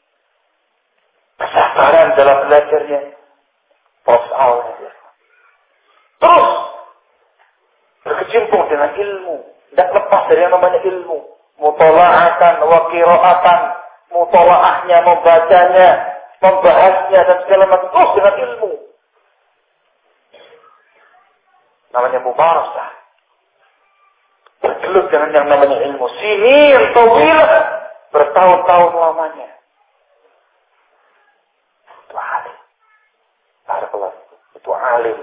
kesabaran dalam belajarnya, proses awalnya. Terus berkecimpung dengan ilmu, tidak lepas dari yang namanya ilmu, mutola'atan, wa qira'atan, mutola'ahnya, membacanya, membahasnya dan segala macam, terus dengan ilmu. Namanya mubarasah. Bergelut dengan yang namanya ilmu. Sinin, tawilah. Bertahun-tahun lamanya. Itu alim. Barakallahu. Itu alim.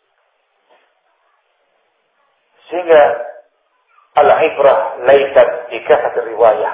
Sehingga al-ibrah laisat bi kasratir riwayah.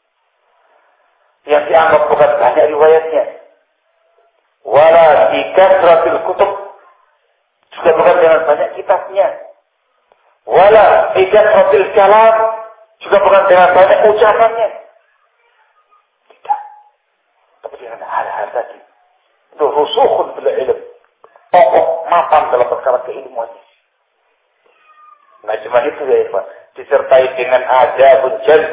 Yang dianggap bukan banyak riwayatnya. Wala bi kasratil kutub. Juga bukan dengan banyak kitabnya. Wala bijatratil kalam, juga bukan dengan banyak ucapannya. Tidak. Tapi dengan hal-hal tadi. Itu rusukhun bil ilm. Pokok mapan dalam perkara keilmuannya. Nah cuma itu ya Pak. Disertai dengan adabun jal.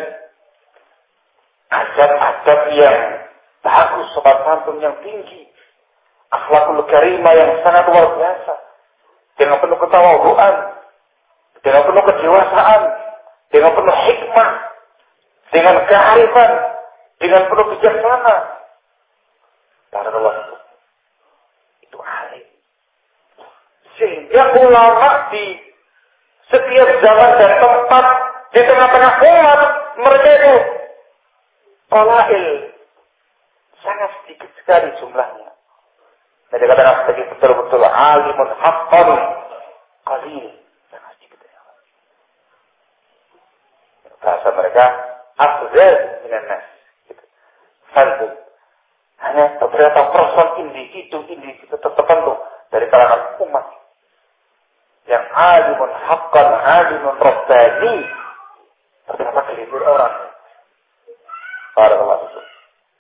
Adab-adab yang bagus, sopan santun yang tinggi. Akhlakul karimah yang sangat luar biasa. Dengan penuh ketawaduan. Dengan penuh kedewasaan, dengan penuh hikmah, dengan kearifan, dengan penuh bijaksana. Barakallahu itu alim. Sehingga ulama di setiap zaman dan tempat di tengah-tengah umat mereka itu qalail, sangat sedikit sekali jumlahnya. Jadi katakan sebagai betul-betul alimun haqqan qalil, sangat sedikit. Bahasa mereka afdal minan nas. Fardun. Hanya beberapa persen individu-individu tertentu dari kalangan umat yang alimun haqqan, alimun rabbani, terdapat segelintir orang. Para ulama itu.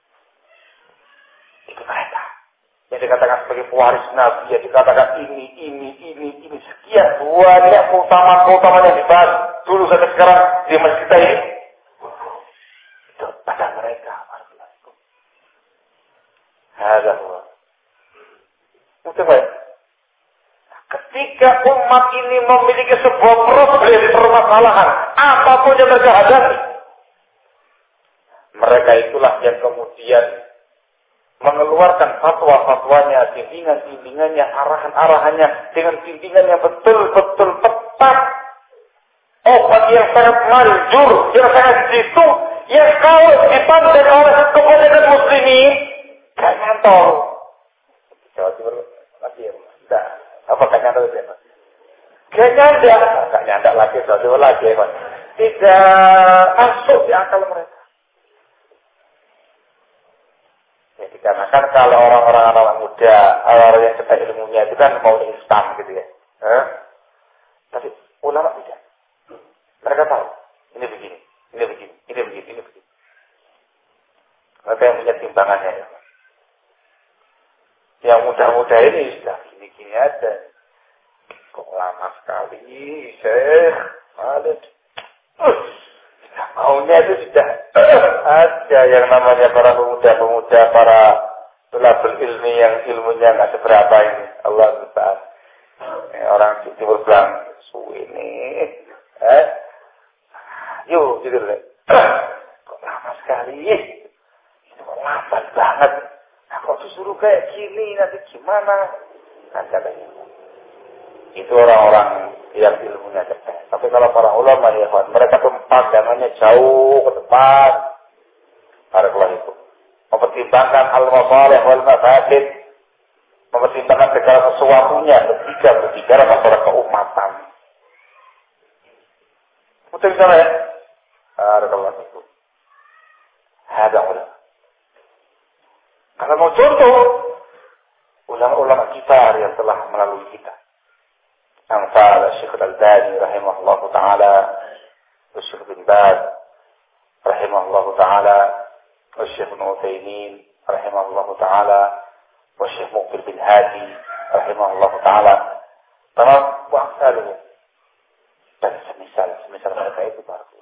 Itu mereka yang dikatakan sebagai pewaris Nabi, yang dikatakan ini, ini, ini, ini sekian banyak keutamaan-keutamaan yang dibahas dulu sampai sekarang di masjid kita ini. Itu pada mereka. Ada Allah. Mungkin baik. Ketika umat ini memiliki sebuah problem, permasalahan, apapun yang mereka hadapi, mereka itulah yang kemudian mengeluarkan fatwa-fatwanya, bimbingan-bimbingannya, arahan-arahannya dengan bimbingan yang betul-betul tepat. Obat yang sangat manjur, yang sangat jitu, yang kalau dipandang oleh kebanyakan muslimin, gak nyantol. Jawa Timur lagi ya, tidak. Apa gak nyantol itu ya? Gak nyantol, gak nyantol lagi, Jawa Timur lagi ya, Pak. Tidak masuk di akal mereka. Ya, dikarenakan kalau orang-orang anak muda, orang-orang yang cepat ilmunya itu kan mau instan gitu ya. Eh? Tapi ulama tidak. Mereka tahu, ini begini, ini begini, ini begini, ini begini. Mereka yang punya timbangannya ya. Yang muda-muda ini sudah gini-gini aja. Kok lama sekali, Syekh Khalid. Uh, maunya itu sudah ada yang namanya para pemuda-pemuda, para tulabul ilmi yang ilmunya nggak seberapa ini. Allah Ta'ala. Ini orang timur bilang, su ini, eh, yuk, gitu deh. Kok lama sekali, ini kok lambat banget. Nah, kok disuruh kayak gini, nanti gimana? Kan katanya. Itu orang-orang yang ilmunya cepat. Tapi kalau para ulama ya, mereka tuh pandangannya jauh ke depan. Barakallahu itu. Mempertimbangkan al-masalih wal mafasid. Mempertimbangkan segala sesuatunya ketika berbicara masalah keumatan. Betul sana ya? Barakallahu itu. Ada ulama. Kalau mau contoh, ulama-ulama kita yang telah melalui kita. Amsal Syekh Al-Albani rahimahullah ta'ala, Syekh bin Baz rahimahullah ta'ala, Syekh Ibn Utsaimin rahimahullah ta'ala, Syekh Muqbil bin Hadi rahimahullah ta'ala. Tamam, wa amsaluhu. Dan semisal, semisal mereka itu barakallah.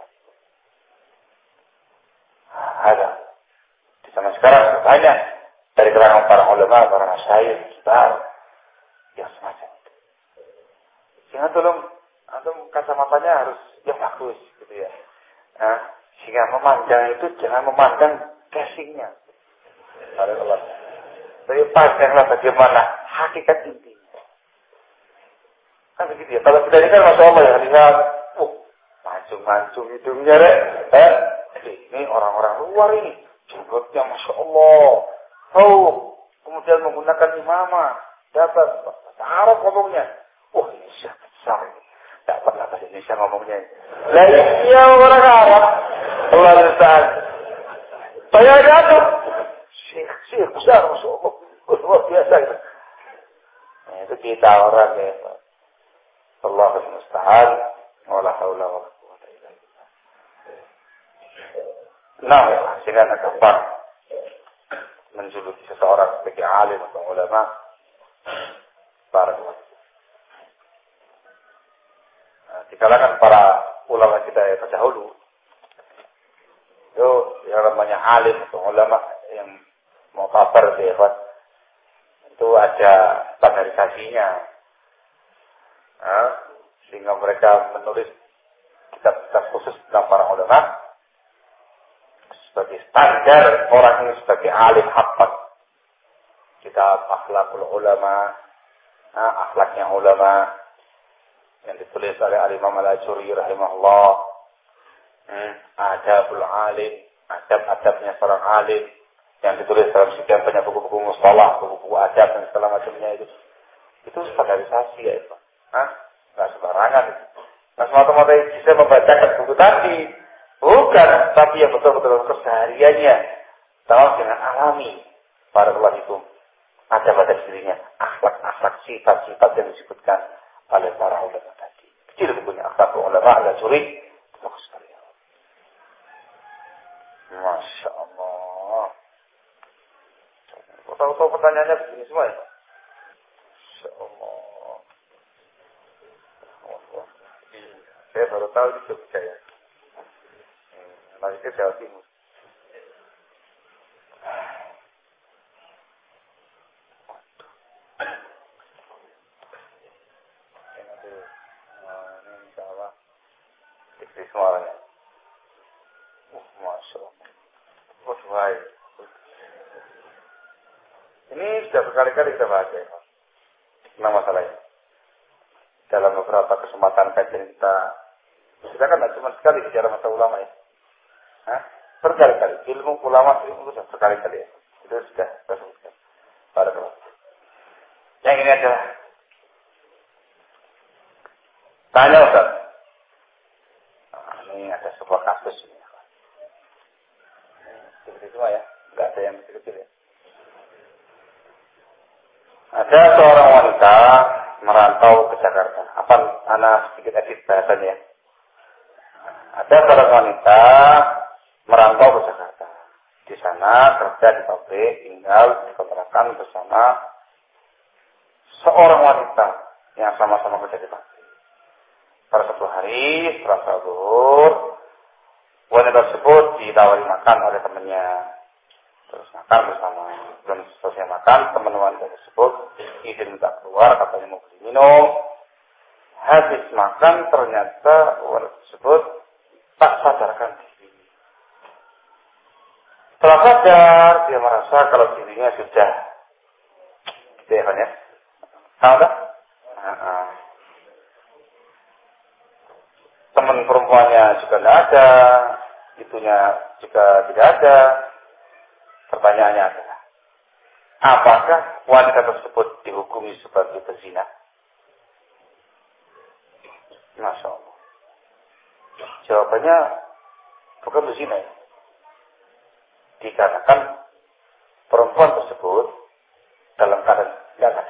Ada. Di zaman sekarang banyak dari kalangan para ulama, para masyayikh, kibar, yang semacam itu. Sehingga tolong, antum kacamatanya harus yang bagus, gitu ya. Nah, sehingga memandang itu jangan memandang casingnya. Alhamdulillah. Tapi pandanglah bagaimana hakikat intinya. Kan begitu ya. Kalau kita ini kan Masya Allah ya, lihat, uh, mancung-mancung hidungnya, rek. Eh, ini orang-orang luar ini. Jenggotnya Masya Allah. Oh, kemudian menggunakan imamah, dapat bahasa Arab ngomongnya. Wah, ini siapa besar ini. Tidak pernah bahasa Indonesia ngomongnya. Lah iya orang Arab. Allah Ta'ala. Saya jatuh. Syekh, syekh besar, Masya Allah. Luar biasa gitu. Nah, itu kita orang ya. Allahul Musta'an. Wala hawla wa la quwwata illa billah. Nah, sehingga gampang menjuluki seseorang sebagai alim atau ulama. Barakallahu. Nah, di kalangan para ulama kita yang terdahulu, itu yang namanya alim atau ulama yang mau kabar ya, itu ada standarisasinya. Nah, sehingga mereka menulis kitab-kitab khusus tentang para ulama sebagai standar orang ini sebagai alim haqqan. Kitab Akhlaqul Ulama, nah, akhlaknya ulama yang ditulis oleh Al-Imam Al-Ajuri rahimahullah, Hmm, adabul alim, adab-adabnya seorang alim yang ditulis dalam sekian banyak buku-buku mustalah, buku-buku adab dan segala macamnya itu. Itu standarisasi ya itu. Hah? Nggak sembarangan. Nah, semata-mata bisa membacakan buku tadi. Bukan, tapi yang betul-betul kesehariannya. Tahu dengan alami. Barakallahu fikum. Ada pada dirinya akhlak-akhlak sifat-sifat yang disebutkan oleh para ulama tadi. Kecil bukunya akhlak ulama ala juri. Bagus sekali. Masya Allah. Tahu-tahu pertanyaannya begini semua ya? Masya Allah. Allah. Saya baru tahu di Jogja ya. Nanti ke Jawa Timur. Ini insya Allah dikri semuanya. Uh, Masya Allah. Oh, baik. Ini sudah berkali-kali kita bahas ya. Tentang masalah ini. Dalam beberapa kesempatan kajian kita, kita kan tidak cuma sekali bicara masalah ulama ya. Hah? Berkali-kali. Ilmu ulama itu sudah berkali-kali ya. Itu sudah kita sebutkan. Barakallah. Yang ini adalah tanya Ustaz. Nah, ini ada sebuah kasus ini. Seperti semua ya. Tidak ada yang kecil-kecil ya. Ada seorang wanita merantau ke Jakarta. Apa anak sedikit edit bahasanya? Ada seorang wanita merantau ke Jakarta. Di sana kerja di pabrik, tinggal di kontrakan bersama seorang wanita yang sama-sama kerja di pabrik. Pada suatu hari setelah sahur, wanita tersebut ditawari makan oleh temannya. Terus makan bersama. Belum selesai makan, teman wanita tersebut izin minta keluar, katanya mau beli minum. Habis makan, ternyata wanita tersebut tak sadarkan diri. Setelah sadar, dia merasa kalau dirinya sudah gitu ya, kan ya? Tahu tak? Nah, teman perempuannya juga tidak ada, itunya juga tidak ada. Pertanyaannya adalah, apakah wanita tersebut dihukumi sebagai pezina? Masya Allah. Jawabannya bukan pezina ya. Dikarenakan perempuan tersebut dalam keadaan tidak ada.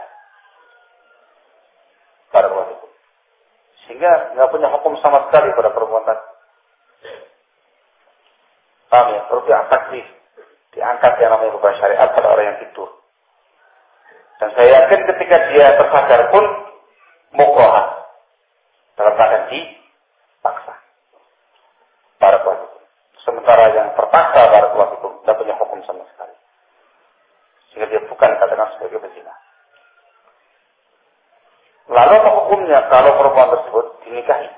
Pada waktu itu. Sehingga nggak punya hukum sama sekali pada perempuan tadi. Paham ya? Rupiah taksih. Diangkat yang namanya rubah syariat pada orang yang tidur. Dan saya yakin ketika dia tersadar pun mukroha dalam keadaan dipaksa. Barakallahu fikum. Sementara yang terpaksa barakallahu fikum tidak punya hukum sama sekali. Sehingga dia bukan katakan sebagai pezina. Lalu apa hukumnya kalau perempuan tersebut dinikahi?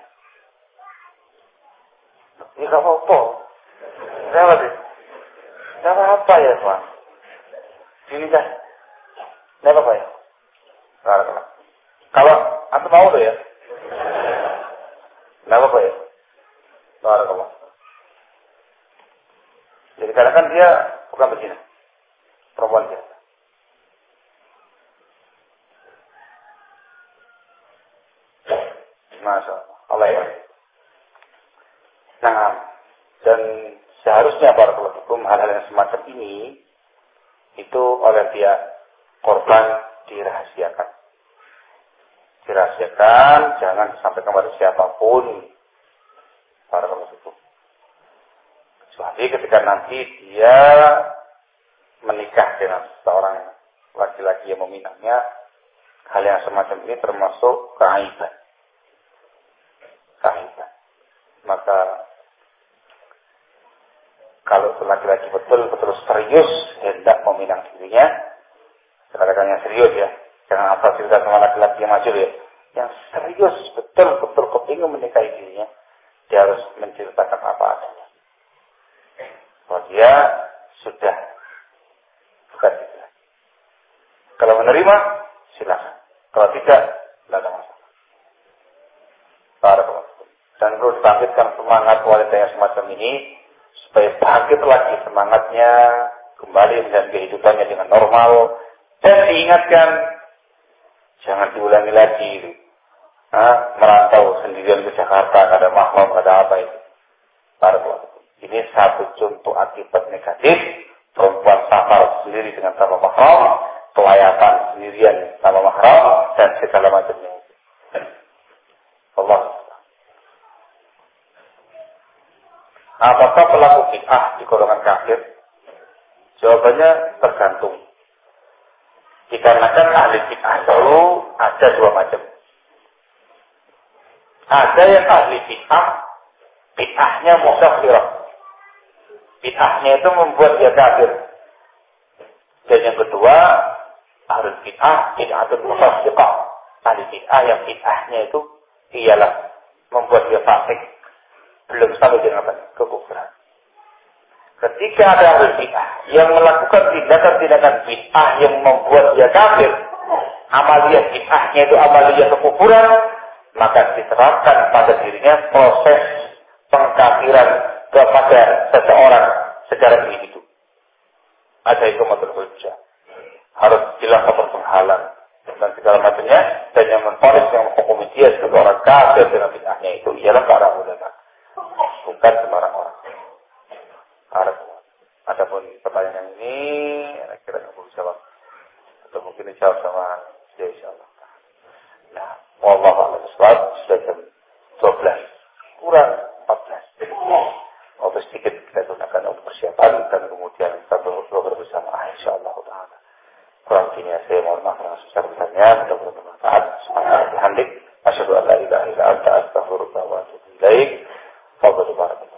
Ya nggak apa-apa. Kenapa sih? Tidak apa-apa ya Tuhan. Dinikahi. Tidak apa-apa ya. Barakallah. Kalau antum mau tuh ya. Tidak apa-apa ya. Barakallah. Jadi kadang-kadang dia bukan berzina. Perempuan dia. Masya Allah. Allah ya. Nah, dan seharusnya barakallahu fikum hal-hal yang semacam ini itu oleh dia korban dirahasiakan. Dirahasiakan, jangan disampaikan kepada siapapun. Barakallahu fikum. Kecuali ketika nanti dia menikah dengan seorang laki-laki yang meminangnya, hal yang semacam ini termasuk keaiban. Keaiban. Maka kalau laki-laki betul-betul serius hendak meminang dirinya, katakan yang serius ya, jangan asal cerita sama laki-laki yang majul ya, yang serius betul-betul kepingin menikahi dirinya, dia harus menceritakan apa adanya. Kalau dia sudah bukan itu. Kalau menerima, silakan. Kalau tidak, tidak ada masalah. Barakallahu. Dan perlu dibangkitkan semangat wanita yang semacam ini supaya bangkit lagi semangatnya, kembali dengan kehidupannya dengan normal, dan diingatkan jangan diulangi lagi itu. Nah, merantau sendirian ke Jakarta, nggak ada mahram, nggak ada apa itu. Ini satu contoh akibat negatif. Perempuan safar sendiri dengan tanpa mahram, kelayakan sendirian tanpa mahram, dan segala macamnya. Allah. Apakah pelaku bid'ah di golongan kafir? Jawabannya tergantung. Dikarenakan ahli bid'ah itu ada dua macam. Ada yang ahli bid'ah, bid'ahnya musyafirah. Bid'ahnya itu membuat dia kafir. Dan yang kedua, ahli bid'ah, bid'atul musyafirah. Ahli bid'ah yang bid'ahnya itu ialah membuat dia fasik. Belum sampai dengan kekufuran. Ketika ada ahli bid'ah yang melakukan tindakan-tindakan bid'ah yang membuat dia kafir, amaliyah bid'ahnya itu amaliyah kekufuran, maka diterapkan pada dirinya proses pengkafiran kepada seseorang secara individu. Ada ikomatul hujjah, harus dilakukan penghalang dan segala macamnya, dan yang menfonis yang menghukumi dia sebagai orang kafir dengan bid'ahnya itu ialah para ulama, bukan sembarang orang. Harus. Adapun pertanyaan ini, kira-kira nggak bisa jawab, atau mungkin dijawab sama dia insyaallah. Nah, wallahu a'lam bishawab. Sudah jam dua belas kurang empat belas. Waktu sedikit kita gunakan untuk persiapan dan kemudian kita berobrol bersama insyaallah taala. Kurang ini saya mohon maaf atas besar-besarnya, mudah-mudahan bermanfaat. Subhanallah bihamdik, asyhadu an la ilaha illa anta, astaghfiruka wa atubu ilaik. Fadhlu barakallahu.